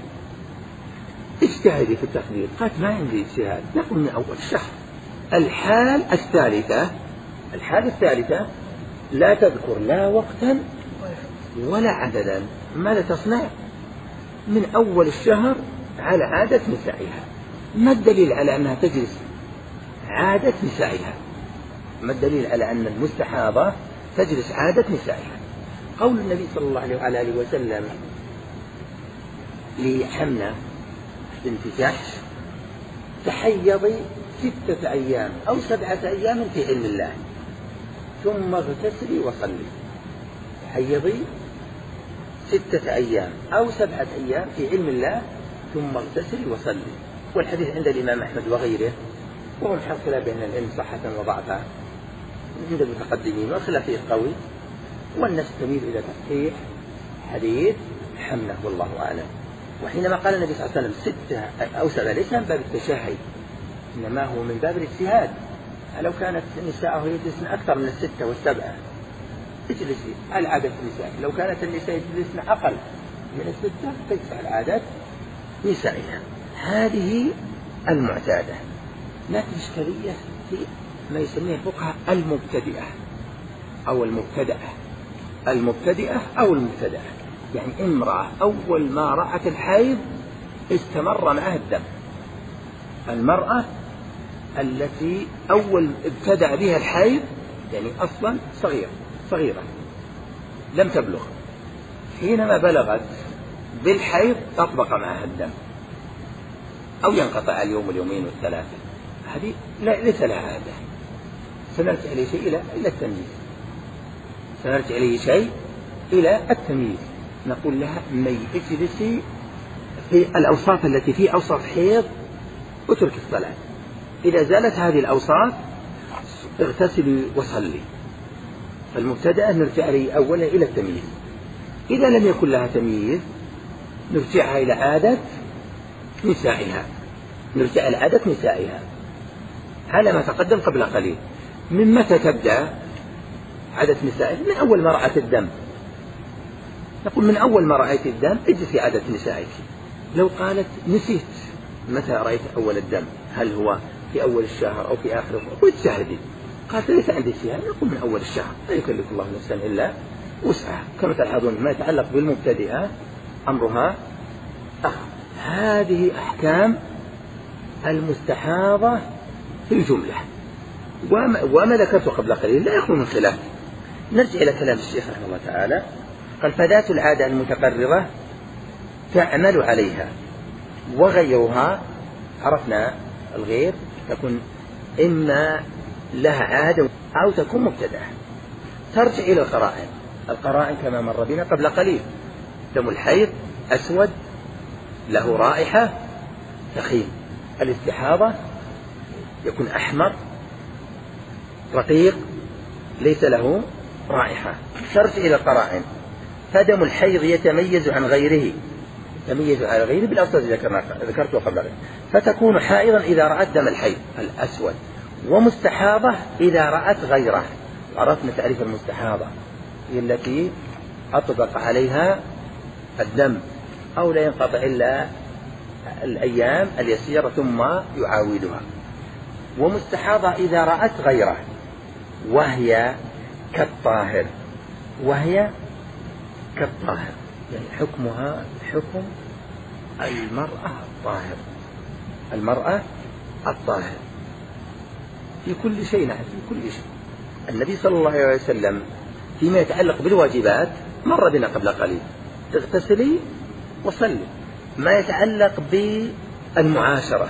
اجتهدي في التقدير. قالت ما عندي اجتهاد، نقول من أول الشهر. الحال الثالثة الحالة الثالثة لا تذكر لا وقتا ولا عددا. ماذا تصنع؟ من أول الشهر على عادة نسائها. ما الدليل على أنها تجلس عادة نسائها؟ ما الدليل على أن المستحاضة تجلس عادة نسائها؟ قول النبي صلى الله عليه وآله وسلم لحمنة بنت جحش: تحيضي ستة أيام أو سبعة أيام في علم الله ثم اغتسلي وصلي. تحيضي ستة أيام أو سبعة أيام في علم الله ثم اغتسلي وصلي. والحديث عند الإمام أحمد وغيره، وهو الحاصل بين العلم صحة وضعفا عند المتقدمين والخلافية قوي، والناس تميل إلى تصحيح حديث حمنة والله أعلم. وحينما قال النبي صلى الله عليه وسلم ستة أو سبعة ليس من باب التشهي، إنما هو من باب الاجتهاد. لو كانت النساء يجلسن أكثر من الستة والسبعة اجلسي على عادة النساء، لو كانت النساء يجلسن أقل من الستة تجلس على عادة نسائها. هذه المعتادة. لكن إشكالية في ما يسميه الفقهاء المبتدئة أو المبتدأة. المبتدئة أو المبتدأة يعني امرأة أول ما رأت الحيض استمر معها الدم. المرأة التي أول ابتدأ بها الحيض يعني أصلا صغيرة صغيرة لم تبلغ، حينما بلغت بالحيض أطبق معها الدم أو ينقطع اليوم واليومين والثلاثة، هذه ليس لها عادة. سنرجع إليه شيء إلى إلى التمييز سنرجع إليه شيء إلى التمييز نقول لها من اجلسي في الأوصاف التي في أوصاف حيض وترك الصلاة. إذا زالت هذه الأوصاف اغتسلي وصلي. فالمبتدأ نرجع إليه أولا إلى التمييز. إذا لم يكن لها تمييز نرجعها إلى عادة نسائها نرجع إلى عادة نسائها على ما تقدم قبل قليل. من متى تبدأ عادة نسائها؟ من أول ما رأت الدم. نقول من أول ما رأيت الدم اجلسي عادة نسائك. لو قالت نسيت متى رأيت أول الدم، هل هو في أول الشهر أو في آخره، وتشاهدي قالت ليس عندي شيء، نقول من أول الشهر، لا يكلف الله نفسا إلا وسعها. كما تلاحظون ما يتعلق بالمبتدئة أمرها أخف. هذه أحكام المستحاضة في الجملة، وما, وما ذكرته قبل قليل لا يخلو من خلاف. نرجع إلى كلام الشيخ رحمه الله تعالى. قال: فذات العادة المتقررة تعمل عليها، وغيرها عرفنا الغير تكون إما لها عادة أو تكون مبتدأة. ترجع إلى القرائن. القرائن كما مر بنا قبل قليل: دم الحيض أسود له رائحة ثخين، الاستحاضة يكون أحمر رقيق ليس له رائحة. ترجع إلى القرائن. فدم الحيض يتميز عن غيره يتميز عن غيره بالأوصاف التي ذكرتها قبل ذلك، فتكون حائضا إذا رأت دم الحيض الأسود، ومستحاضة إذا رأت غيره. عرفنا تعريف المستحاضة، هي التي أطبق عليها الدم أو لا ينقطع إلا الأيام اليسيرة ثم يعاودها. ومستحاضة إذا رأت غيره، وهي كالطاهر وهي كالطاهر يعني حكمها حكم المرأة الطاهر المرأة الطاهر في كل شيء. نعم في كل شيء. النبي صلى الله عليه وسلم فيما يتعلق بالواجبات مر بنا قبل قليل: اغتسلي وصلي. ما يتعلق بالمعاشرة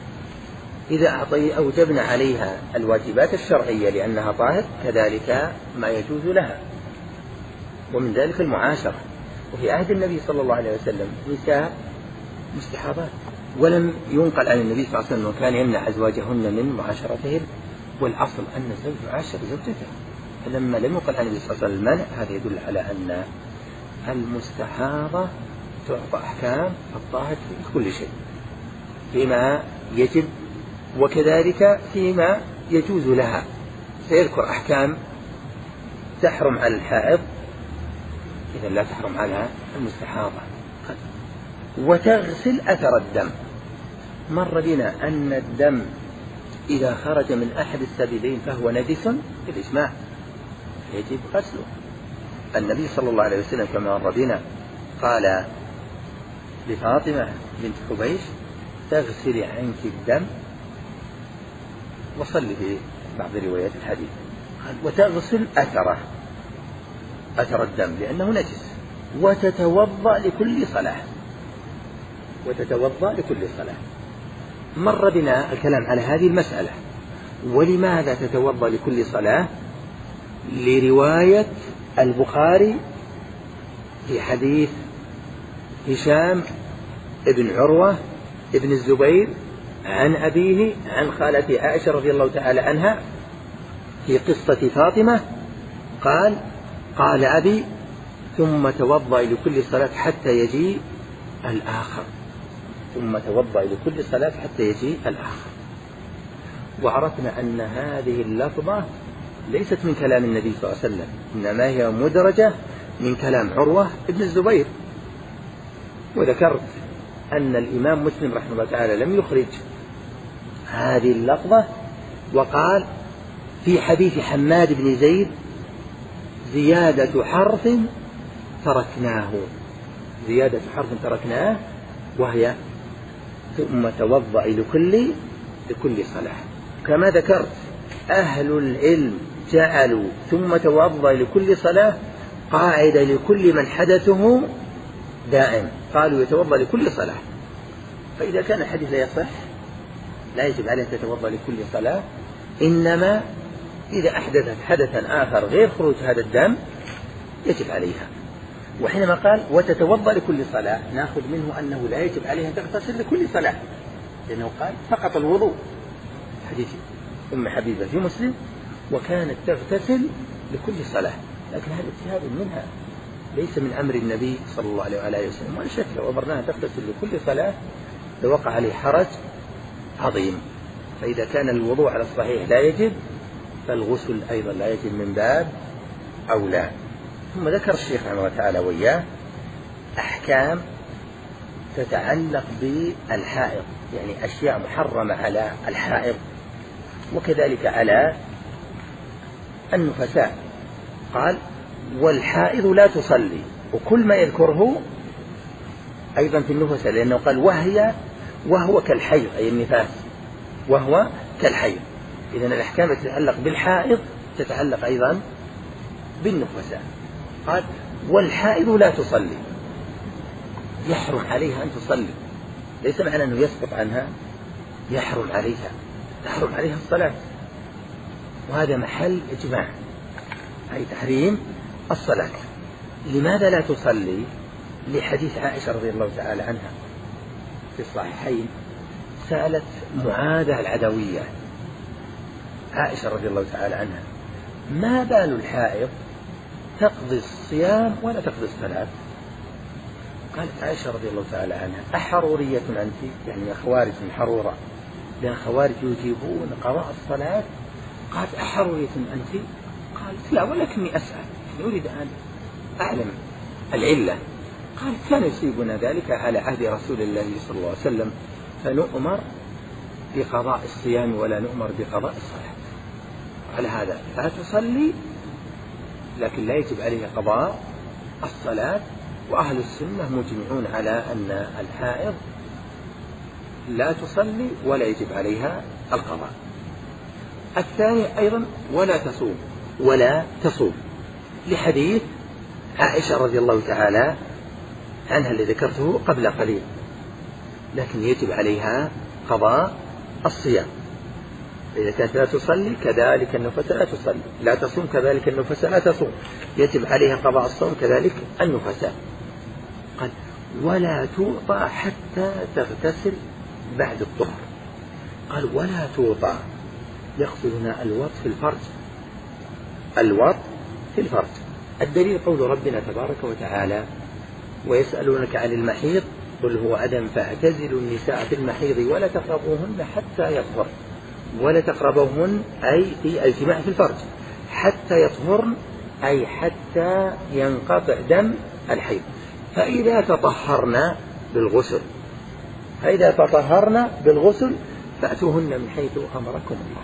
إذا أعطي أوجبنا عليها الواجبات الشرعية لأنها طاهر، كذلك ما يجوز لها، ومن ذلك المعاشرة. وفي عهد النبي صلى الله عليه وسلم نساء مستحاضات، ولم ينقل عن النبي صلى الله عليه وسلم كان يمنع أزواجهن من معاشرتهن، والأصل أن الزوج يعاشر زوجته. فلما لم ينقل عن النبي صلى الله عليه وسلم المنع، هذا يدل على أن المستحاضة تعطى أحكام الطاهر في كل شيء، فيما يجب وكذلك فيما يجوز لها. سيذكر أحكام تحرم على الحائض، إذا لا تحرم على المستحاضة. وتغسل أثر الدم. مر بنا أن الدم إذا خرج من أحد السبيلين فهو نجس بالإجماع، يجب غسله. النبي صلى الله عليه وسلم كما مر بنا قال لفاطمة بنت حبيش: اغسلي عنك الدم وصلي في بعض روايات الحديث. وتغسل أثره، أثر الدم لأنه نجس، وتتوضأ لكل صلاة، وتتوضأ لكل صلاة. مر بنا الكلام على هذه المسألة. ولماذا تتوضأ لكل صلاة؟ لرواية البخاري في حديث هشام ابن عروة ابن الزبير عن أبيه عن خالته عائشة رضي الله تعالى عنها في قصة فاطمة، قال قال أبي ثم توضأ لكل صلاة حتى يجيء الآخر، ثم توضأ لكل صلاة حتى يجيء الآخر. وعرفنا أن هذه اللفظة ليست من كلام النبي صلى الله عليه وسلم، إنما هي مدرجة من كلام عروة ابن الزبير. وذكرت أن الإمام مسلم رحمه الله تعالى لم يخرج هذه اللفظة، وقال في حديث حماد بن زيد زيادة حرف تركناه، زيادة حرف تركناه، وهي ثم توضأ لكل لكل صلاة. كما ذكرت أهل العلم جعلوا ثم توضأ لكل صلاة قاعدة لكل من حدثه دائم، قالوا يتوضأ لكل صلاة. فإذا كان الحديث لا يصح لا يجب عليه تتوضأ لكل صلاة، إنما إذا أحدثت حدثا آخر غير خروج هذا الدم يجب عليها. وحينما قال وتتوضأ لكل صلاة نأخذ منه أنه لا يجب عليها تغتسل لكل صلاة، لأنه قال فقط الوضوء، حديث أم حبيبة في مسلم وكانت تغتسل لكل صلاة. لكن هذا اجتهاد منها، ليس من أمر النبي صلى الله عليه وسلم. ولا شك لو أمرناها تغتسل لكل صلاة لوقع عليه حرج عظيم. فإذا كان الوضوء على الصحيح لا يجب، فالغسل أيضا لا يجب من باب أولى. ثم ذكر الشيخ رحمه الله تعالى وإياه أحكام تتعلق بالحائض، يعني أشياء محرمة على الحائض وكذلك على النفساء. قال والحائض لا تصلي، وكل ما يذكره أيضا في النفساء، لأنه قال وهي وهو كالحيض، أي النفاس وهو كالحيض. إذن الأحكام تتعلق بالحائض تتعلق أيضا بالنفساء. قال والحائض لا تصلي، يحرم عليها أن تصلي، ليس معنى أنه يسقط عنها، يحرم عليها تحرم عليها الصلاة، وهذا محل إجماع، أي تحريم الصلاة. لماذا لا تصلي؟ لحديث عائشة رضي الله تعالى عنها في الصحيحين، سألت معاذة العدوية عائشة رضي الله تعالى عنها ما بال الحائض تقضي الصيام ولا تقضي الصلاة؟ قالت عائشة رضي الله تعالى عنها أحرورية أنت؟ يعني خوارج من حرورة، لأن خوارج يجيبون قضاء الصلاة. قالت أحرورية أنت؟ قالت لا ولكني أسأل، يعني أريد أن أعلم العلة. قالت كان يصيبنا ذلك على عهد رسول الله صلى الله عليه وسلم، فنؤمر بقضاء الصيام ولا نؤمر بقضاء الصلاة. على هذا لا تصلي، لكن لا يجب عليها قضاء الصلاة. وأهل السنة مجمعون على أن الحائض لا تصلي ولا يجب عليها القضاء. الثاني أيضا ولا تصوم ولا تصوم لحديث عائشة رضي الله تعالى عنها الذي ذكرته قبل قليل، لكن يجب عليها قضاء الصيام. إذا كانت لا تصلي كذلك النفساء لا تصلي، لا تصوم كذلك النفساء لا تصوم، يجب عليها قضاء الصوم كذلك النفساء. قال ولا توطى حتى تغتسل بعد الطهر. قال ولا توطى، يقصد هنا الوط في الفرج، الوط في الفرج. الدليل قول ربنا تبارك وتعالى ويسألونك عن المحيض قل هو أذى فاعتزلوا النساء في المحيض ولا تقربوهن حتى يطهرن، ولا تقربوهن أي في الجماع في الفرج حتى يطهرن، أي حتى ينقطع دم الحيض. فإذا تطهرنا بالغسل فإذا تطهرنا بالغسل فأتوهن من حيث أمركم الله.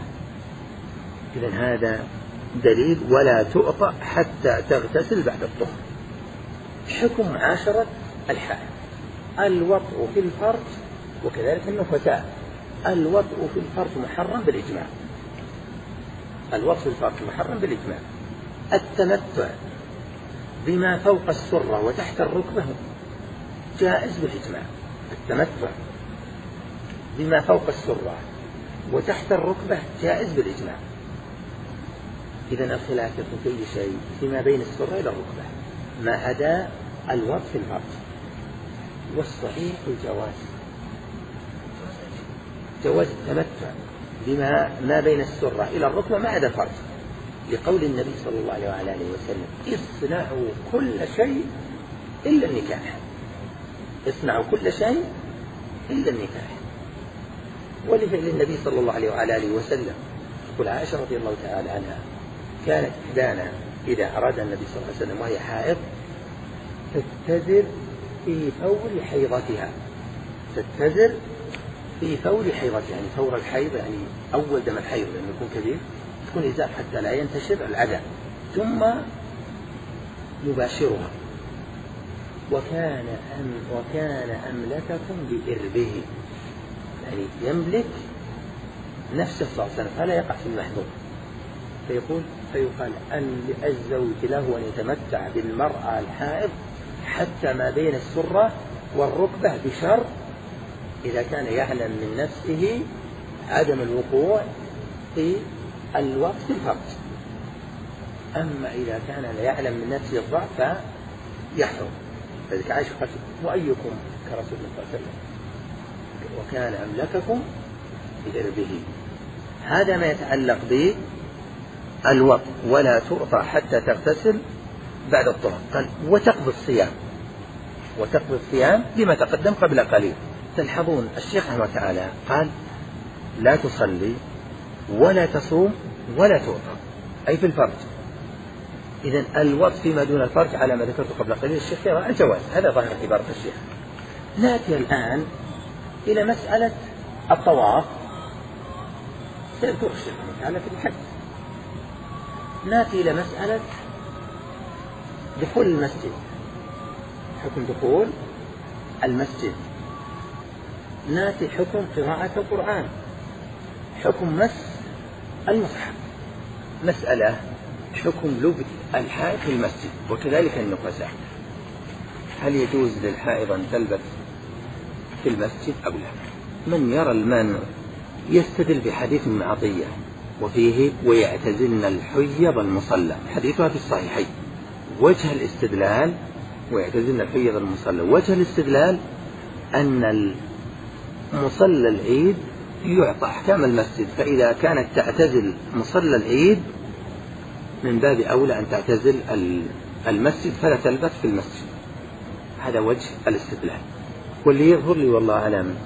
إذن هذا دليل ولا تؤطأ حتى تغتسل بعد الطهر. حكم عشرة الحائض الوطء في الفرج وكذلك النفساء. الوطء في الفرج محرم بالإجماع، الوطء في الفرج محرم بالإجماع. التمتع بما فوق السرة وتحت الركبة جائز بالإجماع، التمتع بما فوق السرة وتحت الركبة جائز بالإجماع. إذن الخلاف يكون في أي شيء فيما بين السرة إلى الركبة ما عدا الوطء في الفرج، والصحيح الجواز، جواز التمتع بما ما بين السرة إلى الركبة ما عدا الفرج، لقول النبي صلى الله عليه وآله وسلم: اصنعوا كل شيء إلا النكاح، اصنعوا كل شيء إلا النكاح. ولفعل النبي صلى الله عليه وآله وسلم. تقول عائشة رضي الله تعالى عنها: كانت إحدانا إذا أراد النبي صلى الله عليه وسلم وهي حائض تتزر في فور حيضتها، تتزر في فور حيضتها، يعني فور الحيض يعني أول دم الحيض لأنه يكون كبير، تكون إزار حتى لا ينتشر العدم، ثم يباشرها. وكان أم وكان أملككم بإربه، يعني يملك نفسه صلى الله عليه وسلم فلا يقع في المحظور. فيقول فيقال أن الزوج له أن يتمتع بالمرأة الحائض حتى ما بين السرة والركبة بشرط إذا كان يعلم من نفسه عدم الوقوع في الوقت الفرج. أما إذا كان لا يعلم من نفسه الضعف فيحرم. فذلك عائشة قالت: وأيكم كرسول الله صلى الله عليه وسلم وكان أملككم بإربه. هذا ما يتعلق بالوطء. ولا تؤطى حتى تغتسل بعد الطهر. قال: وتقضي الصيام، وتقضي الصيام لما تقدم قبل قليل. تلحظون الشيخ رحمه الله تعالى قال: لا تصلي ولا تصوم ولا تؤطى، أي في الفرج. إذن الوطء فيما دون الفرج على ما ذكرت قبل قليل الشيخ يرى الجواز، هذا ظاهر عبارة الشيخ. نأتي الآن إلى مسألة الطواف، سيذكر الشيخ رحمه الله تعالى في الحج. نأتي إلى مسألة دخول المسجد، حكم دخول المسجد. نأتي حكم قراءة القرآن، حكم مس المصحف. مسألة حكم لبس الحائض في المسجد، وكذلك النفساء. هل يجوز للحائض أن تلبس في المسجد أو لا؟ من يرى المانع يستدل بحديث ابن عطية وفيه: ويعتزلن الحيض المصلى، حديثها في الصحيحين. وجه الاستدلال ويعتزلن الحيض المصلى، وجه الاستدلال أن مصلى العيد يعطى أحكام المسجد، فإذا كانت تعتزل مصلى العيد من باب أولى أن تعتزل المسجد فلا تلبس في المسجد. هذا وجه الاستدلال. واللي يظهر لي والله أعلم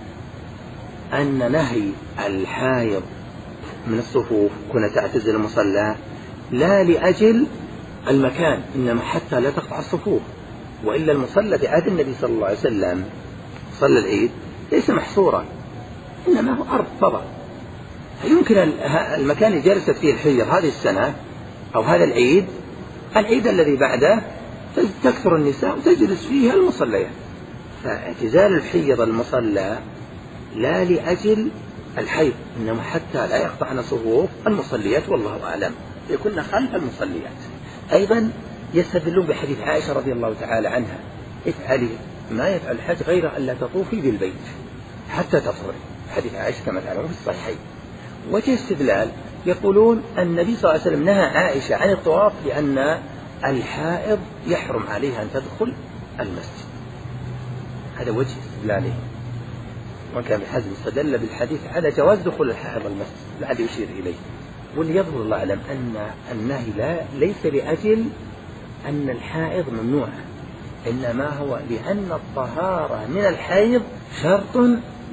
أن نهي الحائض من الصفوف كنا تعتزل المصلى لا لأجل المكان، إنما حتى لا تقطع الصفوف. وإلا المصلى في عهد النبي صلى الله عليه وسلم صلى العيد ليس محصورا، إنما هو أرض فضاء، يمكن المكان اللي جلست فيه الحيض هذه السنة أو هذا العيد، العيد الذي بعده تكثر النساء وتجلس فيها المصليات. فاعتزال الحيض المصلى لا لأجل الحيض، إنما حتى لا يقطعن صفوف المصليات، والله أعلم، يكون خلف المصليات. أيضا يستدلون بحديث عائشة رضي الله تعالى عنها: افعلي ما يفعل الحج غير أن لا تطوفي بالبيت حتى تطهري، حديث عائشة كما تعلمون في الصحيحين. وجه استدلال يقولون النبي صلى الله عليه وسلم نهى عائشة عن الطواف لأن الحائض يحرم عليها أن تدخل المسجد. هذا وجه استدلاله. وكان ابن حزم استدل بالحديث على جواز دخول الحائض المسجد لعل يشير إليه. واللي يظهر الله أعلم أن النهي لا ليس لأجل أن الحائض ممنوعة، إنما هو لأن الطهارة من الحيض شرط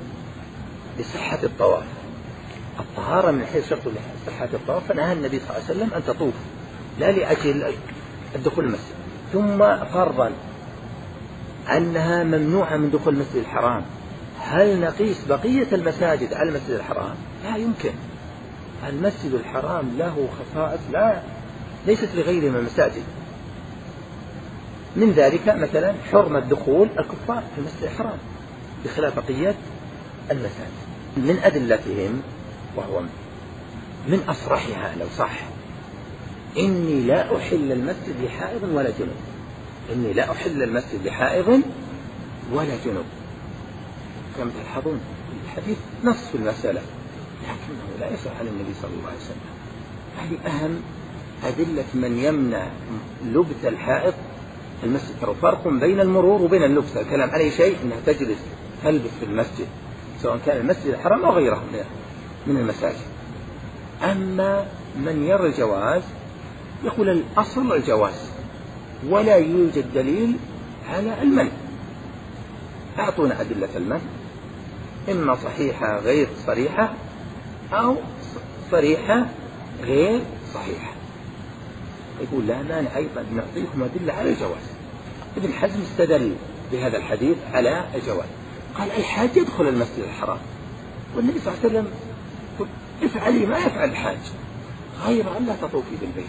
لصحة الطواف. الطهارة من الحيض شرط لصحة الطواف، فنهى النبي صلى الله عليه وسلم أن تطوف لا لأجل الدخول المسجد. ثم فرضا أنها ممنوعة من دخول المسجد الحرام، هل نقيس بقية المساجد على المسجد الحرام؟ لا يمكن. المسجد الحرام له خصائص لا ليست لغيره من المساجد. من ذلك مثلا حرمة دخول الكفار في المسجد الحرام بخلاف بقية المساجد. من أدلتهم وهو من أصرحها لو صح: إني لا أحل المسجد لحائض ولا جنوب. إني لا أحل المسجد لحائض ولا جنوب. كما تلاحظون الحديث نص في المسألة، لكنه لا يصح عن النبي صلى الله عليه وسلم. هذه أهم أدلة من يمنع لبس الحائض المسجد. ترى فرق بين المرور وبين اللبس. الكلام على شيء أنها تجلس تلبس في المسجد، سواء كان المسجد الحرام أو غيره من المساجد. أما من يرى الجواز يقول الأصل الجواز ولا يوجد دليل على المنع. أعطونا أدلة المنع، إما صحيحة غير صريحة أو صريحة غير صحيحة. يقول لا مانع أيضا نعطيكم أدلة على الجواز. ابن حزم استدل بهذا الحديث على الجواز، قال الحاج يدخل المسجد الحرام، والنبي صلى الله عليه وسلم قال افعلي ما يفعل الحاج غير أن لا تطوفي بالبيت.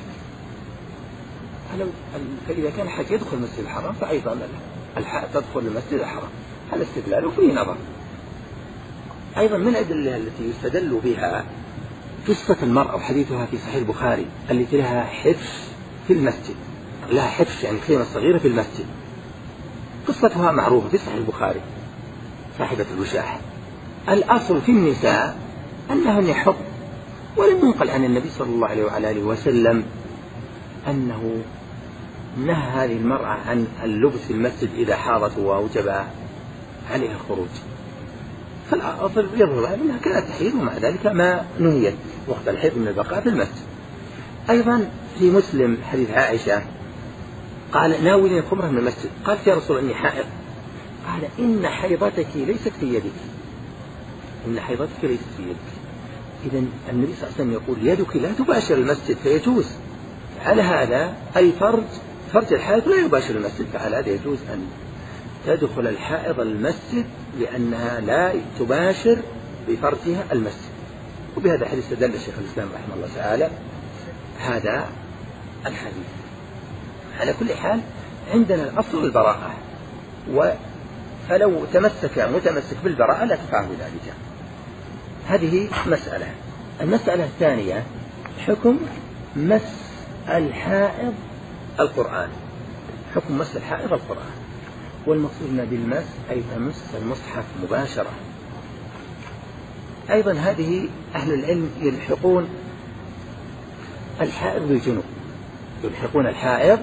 فإذا كان الحاج يدخل المسجد الحرام فأيضا الحاج تدخل المسجد الحرام. هذا استدلال وفيه نظر. أيضا من الأدلة التي يستدل بها قصة المرأة وحديثها في صحيح البخاري التي لها حفش في المسجد، لها حفش يعني خيمة صغيرة في المسجد. قصتها معروفة في صحيح البخاري، صاحبة الوشاح. الأصل في النساء أنهن يحض، ولم ينقل عن النبي صلى الله عليه وعلى آله وسلم أنه نهى هذه المرأة عن اللبس في المسجد إذا حاضت وأوجب عليها الخروج. فالأصل يظهر أنها كانت تحيض ومع ذلك ما نهيت وقت الحيض من البقاء في المسجد. أيضا في مسلم حديث عائشة قال ناولني الخمرة من المسجد، قالت يا رسول الله إني حائض. قال إن حيضتك ليست في يدك، إن حيضتك ليست في يدك. إذا النبي صلى الله عليه وسلم يقول يدك لا تباشر المسجد فيجوز. على هذا أي فرج فرج الحائض لا يباشر المسجد، فعلى هذا يجوز أن تدخل الحائض المسجد لأنها لا تباشر بفرجها المسجد. وبهذا الحديث استدل الشيخ الإسلام رحمه الله تعالى هذا الحديث. على كل حال عندنا الأصل البراءة، فلو تمسك متمسك بالبراءة لا تفعله ذلك. هذه مسألة. المسألة الثانية حكم مس الحائض القرآن. حكم مس الحائض القرآن، والمقصود بالمس أي تمس المصحف مباشرة. أيضا هذه أهل العلم يلحقون الحائض بالجنوب، يلحقون الحائض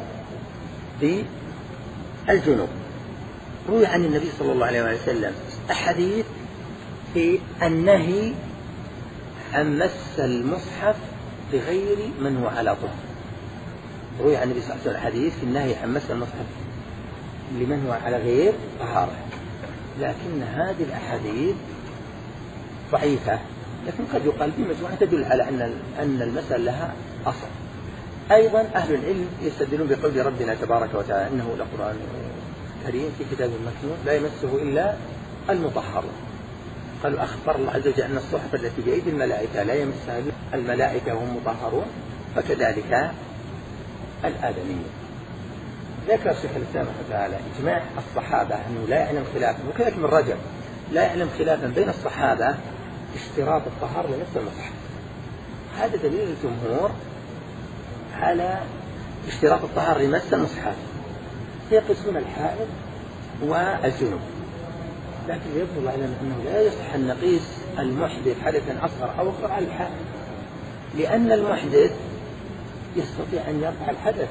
بالجنوب. روي عن النبي صلى الله عليه وسلم أحاديث في النهي عن مس المصحف بغير من هو على طهر. روي عن النبي صلى الله عليه وسلم حديث في النهي عن مس المصحف لمن هو على غير طهارة، لكن هذه الأحاديث ضعيفة، لكن قد يقال بمجموعة تدل على أن أن المسألة لها أصل. أيضا أهل العلم يستدلون بقول ربنا تبارك وتعالى إنه لقرآن كريم في كتاب مكنون لا يمسه إلا المطهرون. قالوا أخبر الله عز وجل أن الصحف التي بأيدي الملائكة لا يمسها الملائكة وهم مطهرون، فكذلك الآدمية. ذكر الشيخ الإسلام رحمه الله تعالى إجماع الصحابة أنه لا يعلم خلافا، وكذلك من رجب لا يعلم خلافا بين الصحابة اشتراط الطهارة لمس المصحف. هذا دليل الجمهور على اشتراط الطهارة لمس المصحف، يقيسون الحائض والجنوب. لكن يبدو الله علم أنه لا يصح أن نقيس المحدث حدثا أصغر أو أكبر على الحائض، لأن المحدث يستطيع أن يرفع الحدث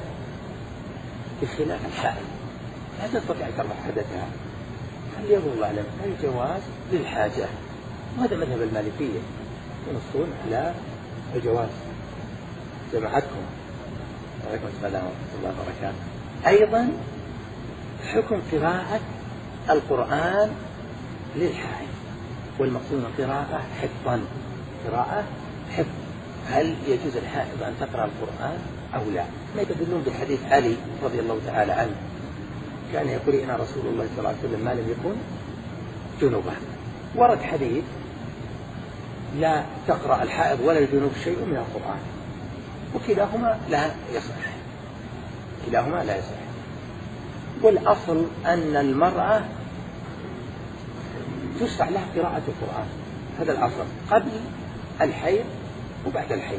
بخلاف الحائض لا تستطيع أن ترفع حدثها. هل يبدو الله علم الجواز للحاجة، وهذا مذهب المالكية ينصون على الجواز. جماعتكم وعليكم السلام ورحمة الله وبركاته. أيضا حكم قراءة القرآن للحائض، والمقصود قراءة حفظا، قراءة حفظ. هل يجوز الحائض أن تقرأ القرآن أو لا؟ ما يدلون بحديث علي رضي الله تعالى عنه كان يقول إن رسول الله صلى الله عليه وسلم ما لم يكن جنوبا. ورد حديث لا تقرأ الحائض ولا الجنوب شيء من القرآن، وكلاهما لا يصح، كلاهما لا يصح. والأصل أن المرأة تشرع لها قراءة القرآن، هذا الأصل، قبل الحيض وبعد الحيض.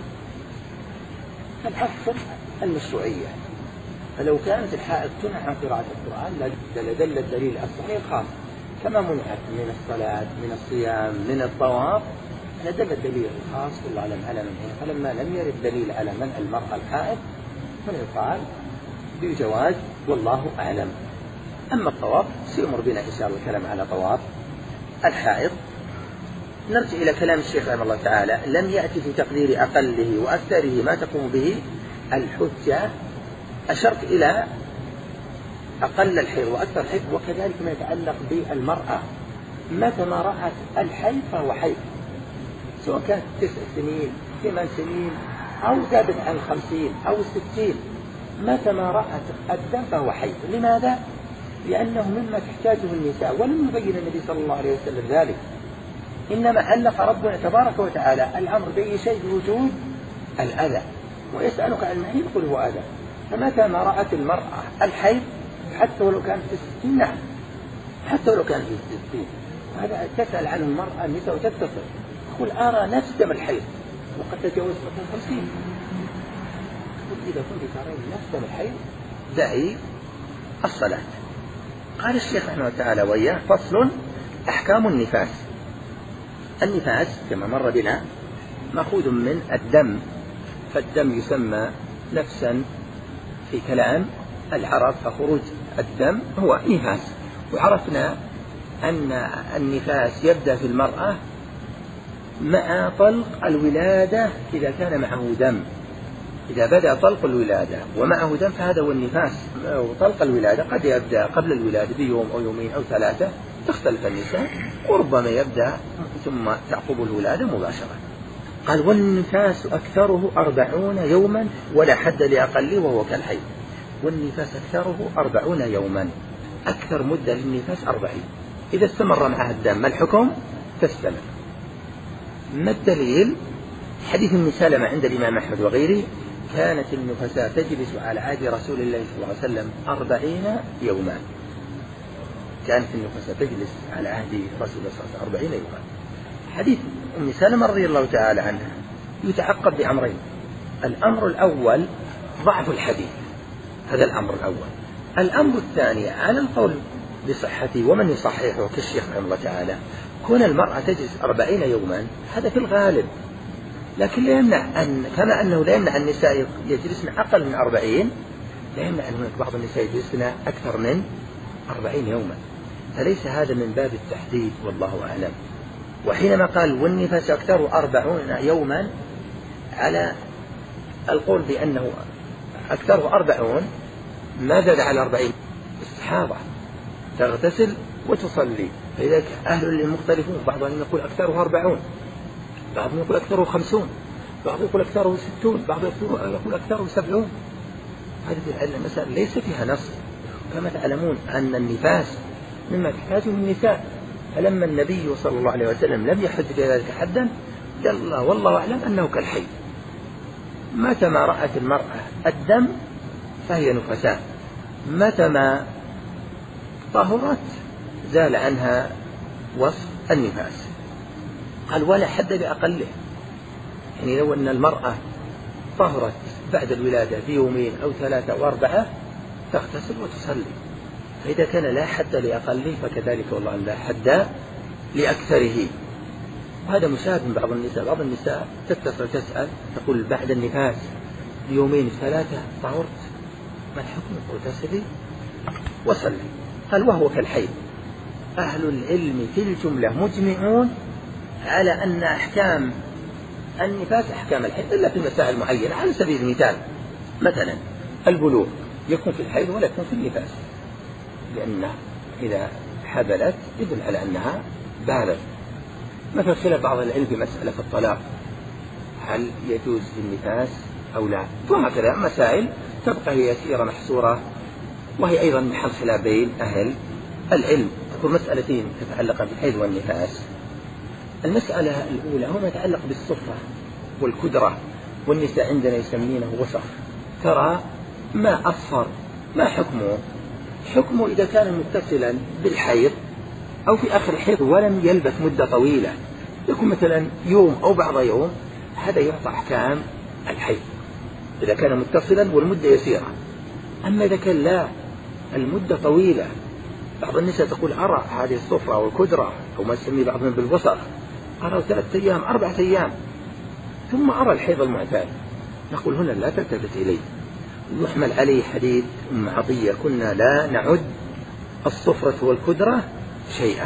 فالأصل المشروعية. فلو كانت الحائض تنهى عن قراءة القرآن لدل الدليل الصحيح الخاص، كما منعت من الصلاة من الصيام من الطواف لدل الدليل الخاص والله أعلم على منعه. فلما لم يرد دليل على منع المرأة الحائض فيقال بالجواز والله أعلم. أما الطواف سيمر بنا إن شاء الله الكلام على طواف الحائض. نرجع إلى كلام الشيخ رحمه الله تعالى: لم يأتي في تقدير أقله وأكثره ما تقوم به الحجة. أشرت إلى أقل الحيض وأكثر الحيض، وكذلك ما يتعلق بالمرأة متى ما رأت الحيض فهو حيض، سواء كانت تسع سنين ثمان سنين أو زادت عن خمسين أو ستين، متى ما رأت الدم فهو حيض. لماذا؟ لأنه مما تحتاجه النساء، ولم يبين النبي صلى الله عليه وسلم ذلك، إنما علق ربنا تبارك وتعالى الأمر بأي شيء بوجود الأذى، ويسألك عن المحيض قل هو أذى. فمتى ما رأت المرأة الحيض حتى ولو كانت في الستين، نعم حتى ولو كانت في الستين، وهذا تسأل عنه المرأة النساء وتتصل تقول أرى نفس دم الحيض وقد تجاوز مثلا خمسين، إذا كنت ترين نفس دم الحيض دعي الصلاة. قال الشيخ رحمه الله تعالى وإياه: فصل: أحكام النفاس. النفاس كما مر بنا مأخوذ من الدم، فالدم يسمى نفسا في كلام العرب، فخروج الدم هو نفاس. وعرفنا أن النفاس يبدأ في المرأة مع طلق الولادة إذا كان معه دم. إذا بدأ طلق الولادة ومعه دم فهذا هو النفاس. وطلق الولادة قد يبدأ قبل الولادة بيوم أو يومين أو ثلاثة، تختلف النساء، وربما يبدأ ثم تعقب الولادة مباشرة. قال: والنفاس أكثره أربعون يوما ولا حد لأقله وهو كالحيض. والنفاس أكثره أربعون يوما، أكثر مدة للنفاس أربعين. إذا استمر معها الدم ما الحكم؟ تستمر. ما الدليل؟ حديث ام سلمة عند الإمام أحمد وغيره: كانت النفساء تجلس على عهد رسول الله صلى الله عليه وسلم أربعين يوما. كانت النفساء تجلس على عهد رسول الله صلى الله عليه وسلم أربعين يوما. حديث ام سلمة رضي الله تعالى عنها يتعقب بأمرين: الأمر الأول ضعف الحديث، هذا الأمر الأول. الأمر الثاني على القول بصحته ومن يصححه كالشيخ رحمه الله تعالى، كون المرأة تجلس أربعين يوما هذا في الغالب، لكن لا يمنع أن كما أنه لا يمنع النساء يجلسن أقل من أربعين، لا يمنع أن هناك بعض النساء يجلسن أكثر من أربعين يوما، فليس هذا من باب التحديد والله أعلم. وحينما قال والنفاس أكثر أربعون يوما على القول بأنه أكثر أربعون ما زاد على أربعين استحاضة تغتسل وتصلي، فإذا أهل المختلفون، بعضهم يقول أكثره أربعون، بعضهم يقول أكثره خمسون، بعضهم يقول أكثره ستون، بعضهم يقول أكثره سبعون. هذه المسألة ليس فيها نص، كما تعلمون أن النفاس مما تحتاجه النساء، فلما النبي صلى الله عليه وسلم لم يحد بذلك حدا قال الله والله أعلم أنه كالحيض. متى ما رأت المرأة الدم فهي نفساء، متى ما طهرت زال عنها وصف النفاس. قال ولا حد بأقله، يعني لو أن المرأة طهرت بعد الولادة في يومين أو ثلاثة أو أربعة تغتسل وتصلي، فإذا كان لا حد لأقله فكذلك والله لا حد لأكثره. وهذا مشاهد من بعض النساء، بعض النساء تتصل تسأل تقول بعد النفاس بيومين ثلاثة طهرت، ما الحكم؟ اغتسلي وصلي. قال وهو كالحيض. أهل العلم في الجملة مجمعون على أن أحكام النفاس أحكام الحيض إلا في مسائل معينة. على سبيل المثال مثلا البلوغ يكون في الحيض ولا يكون في النفاس، لأن إذا حبلت يدل على أنها بالغ. مثل خلاف بعض العلم في مسألة الطلاق، هل يجوز في النفاس أو لا، وهكذا مسائل تبقى هي يسيرة محصورة، وهي أيضا محل خلاف بين أهل العلم. تكون مسألتين تتعلق بالحيض والنفاس. المسألة الأولى هو ما يتعلق بالصفرة والكدرة، والنساء عندنا يسمينه وصف. ترى ما أصفر ما حكمه؟ حكمه إذا كان متصلا بالحيض أو في آخر الحيض ولم يلبث مدة طويلة، يكون مثلا يوم أو بعض يوم، هذا يعطى أحكام الحيض إذا كان متصلا والمدة يسيرة. أما إذا كان لا، المدة طويلة، بعض النساء تقول أرى هذه الصفرة والكدرة أو ما يسميه بعضهم بالبصر، أرى ثلاثة أيام أربعة أيام ثم أرى الحيض المعتاد، نقول هنا لا تلتفت إليه، يحمل عليه حديث أم عطية كنا لا نعد الصفرة والكدرة شيئا.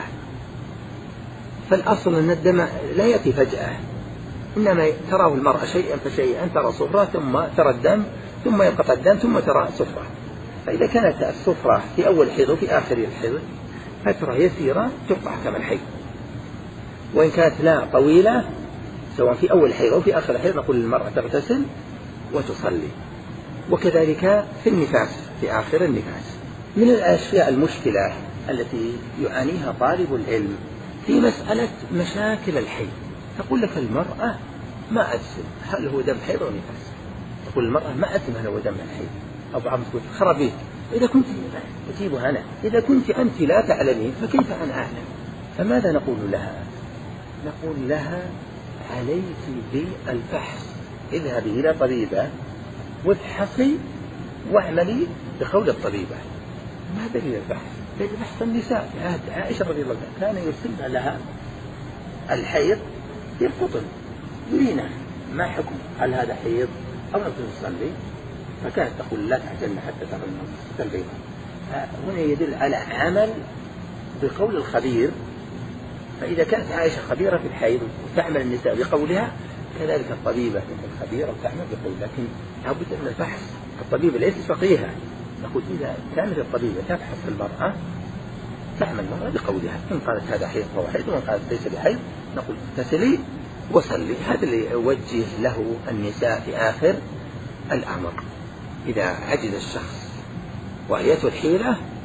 فالأصل أن الدم لا يأتي فجأة، إنما تراه المرأة شيئا فشيئا، ترى صفرة ثم ترى الدم ثم ينقطع الدم ثم ترى صفرة. فإذا كانت الصفرة في أول الحيض وفي آخر الحيض فترة يسيرة تعطى أحكام الحيض، وإن كانت لا طويلة سواء في أول الحيض أو في آخر الحيض نقول للمرأة تغتسل وتصلي. وكذلك في النفاس في آخر النفاس. من الأشياء المشكلة التي يعانيها طالب العلم في مسألة مشاكل الحيض، تقول لك المرأة ما أجزم هل هو دم حيض أو نفاس، تقول المرأة ما أجزم هل هو دم الحيض، أو بعض تقول خربيت، إذا كنت أجيبها أنا، إذا كنت أنت لا تعلمين فكيف أنا أعلم؟ فماذا نقول لها؟ نقول لها عليك بالبحث، اذهبي إلى طبيبة وابحثي واعملي بقول الطبيبة. ما دليل البحث؟ دليل بحث النساء في عهد عائشة رضي الله عنها كان يرسلن لها الحيض بالقطن يرينا ما حكم، هل هذا حيض أو نقول نصلي؟ فكانت تقول لا تعجلن حتى ترى النص البيضاء. هنا يدل على عمل بقول الخبير. فإذا كانت عائشة خبيرة في الحيض وتعمل النساء بقولها، كذلك الطبيبة خبيرة وتعمل بقول، لكن لابد من البحث. الطبيبة ليست فقيهة، نقول إذا كانت الطبيبة تبحث في المرأة تعمل المرأة بقولها، إن قالت هذا حيض فهو حيض وإن قالت ليس بحيض نقول اغتسلي وصلي. هذا اللي يوجه له النساء في آخر الأمر. إذا عجز الشخص وأيته الحيلة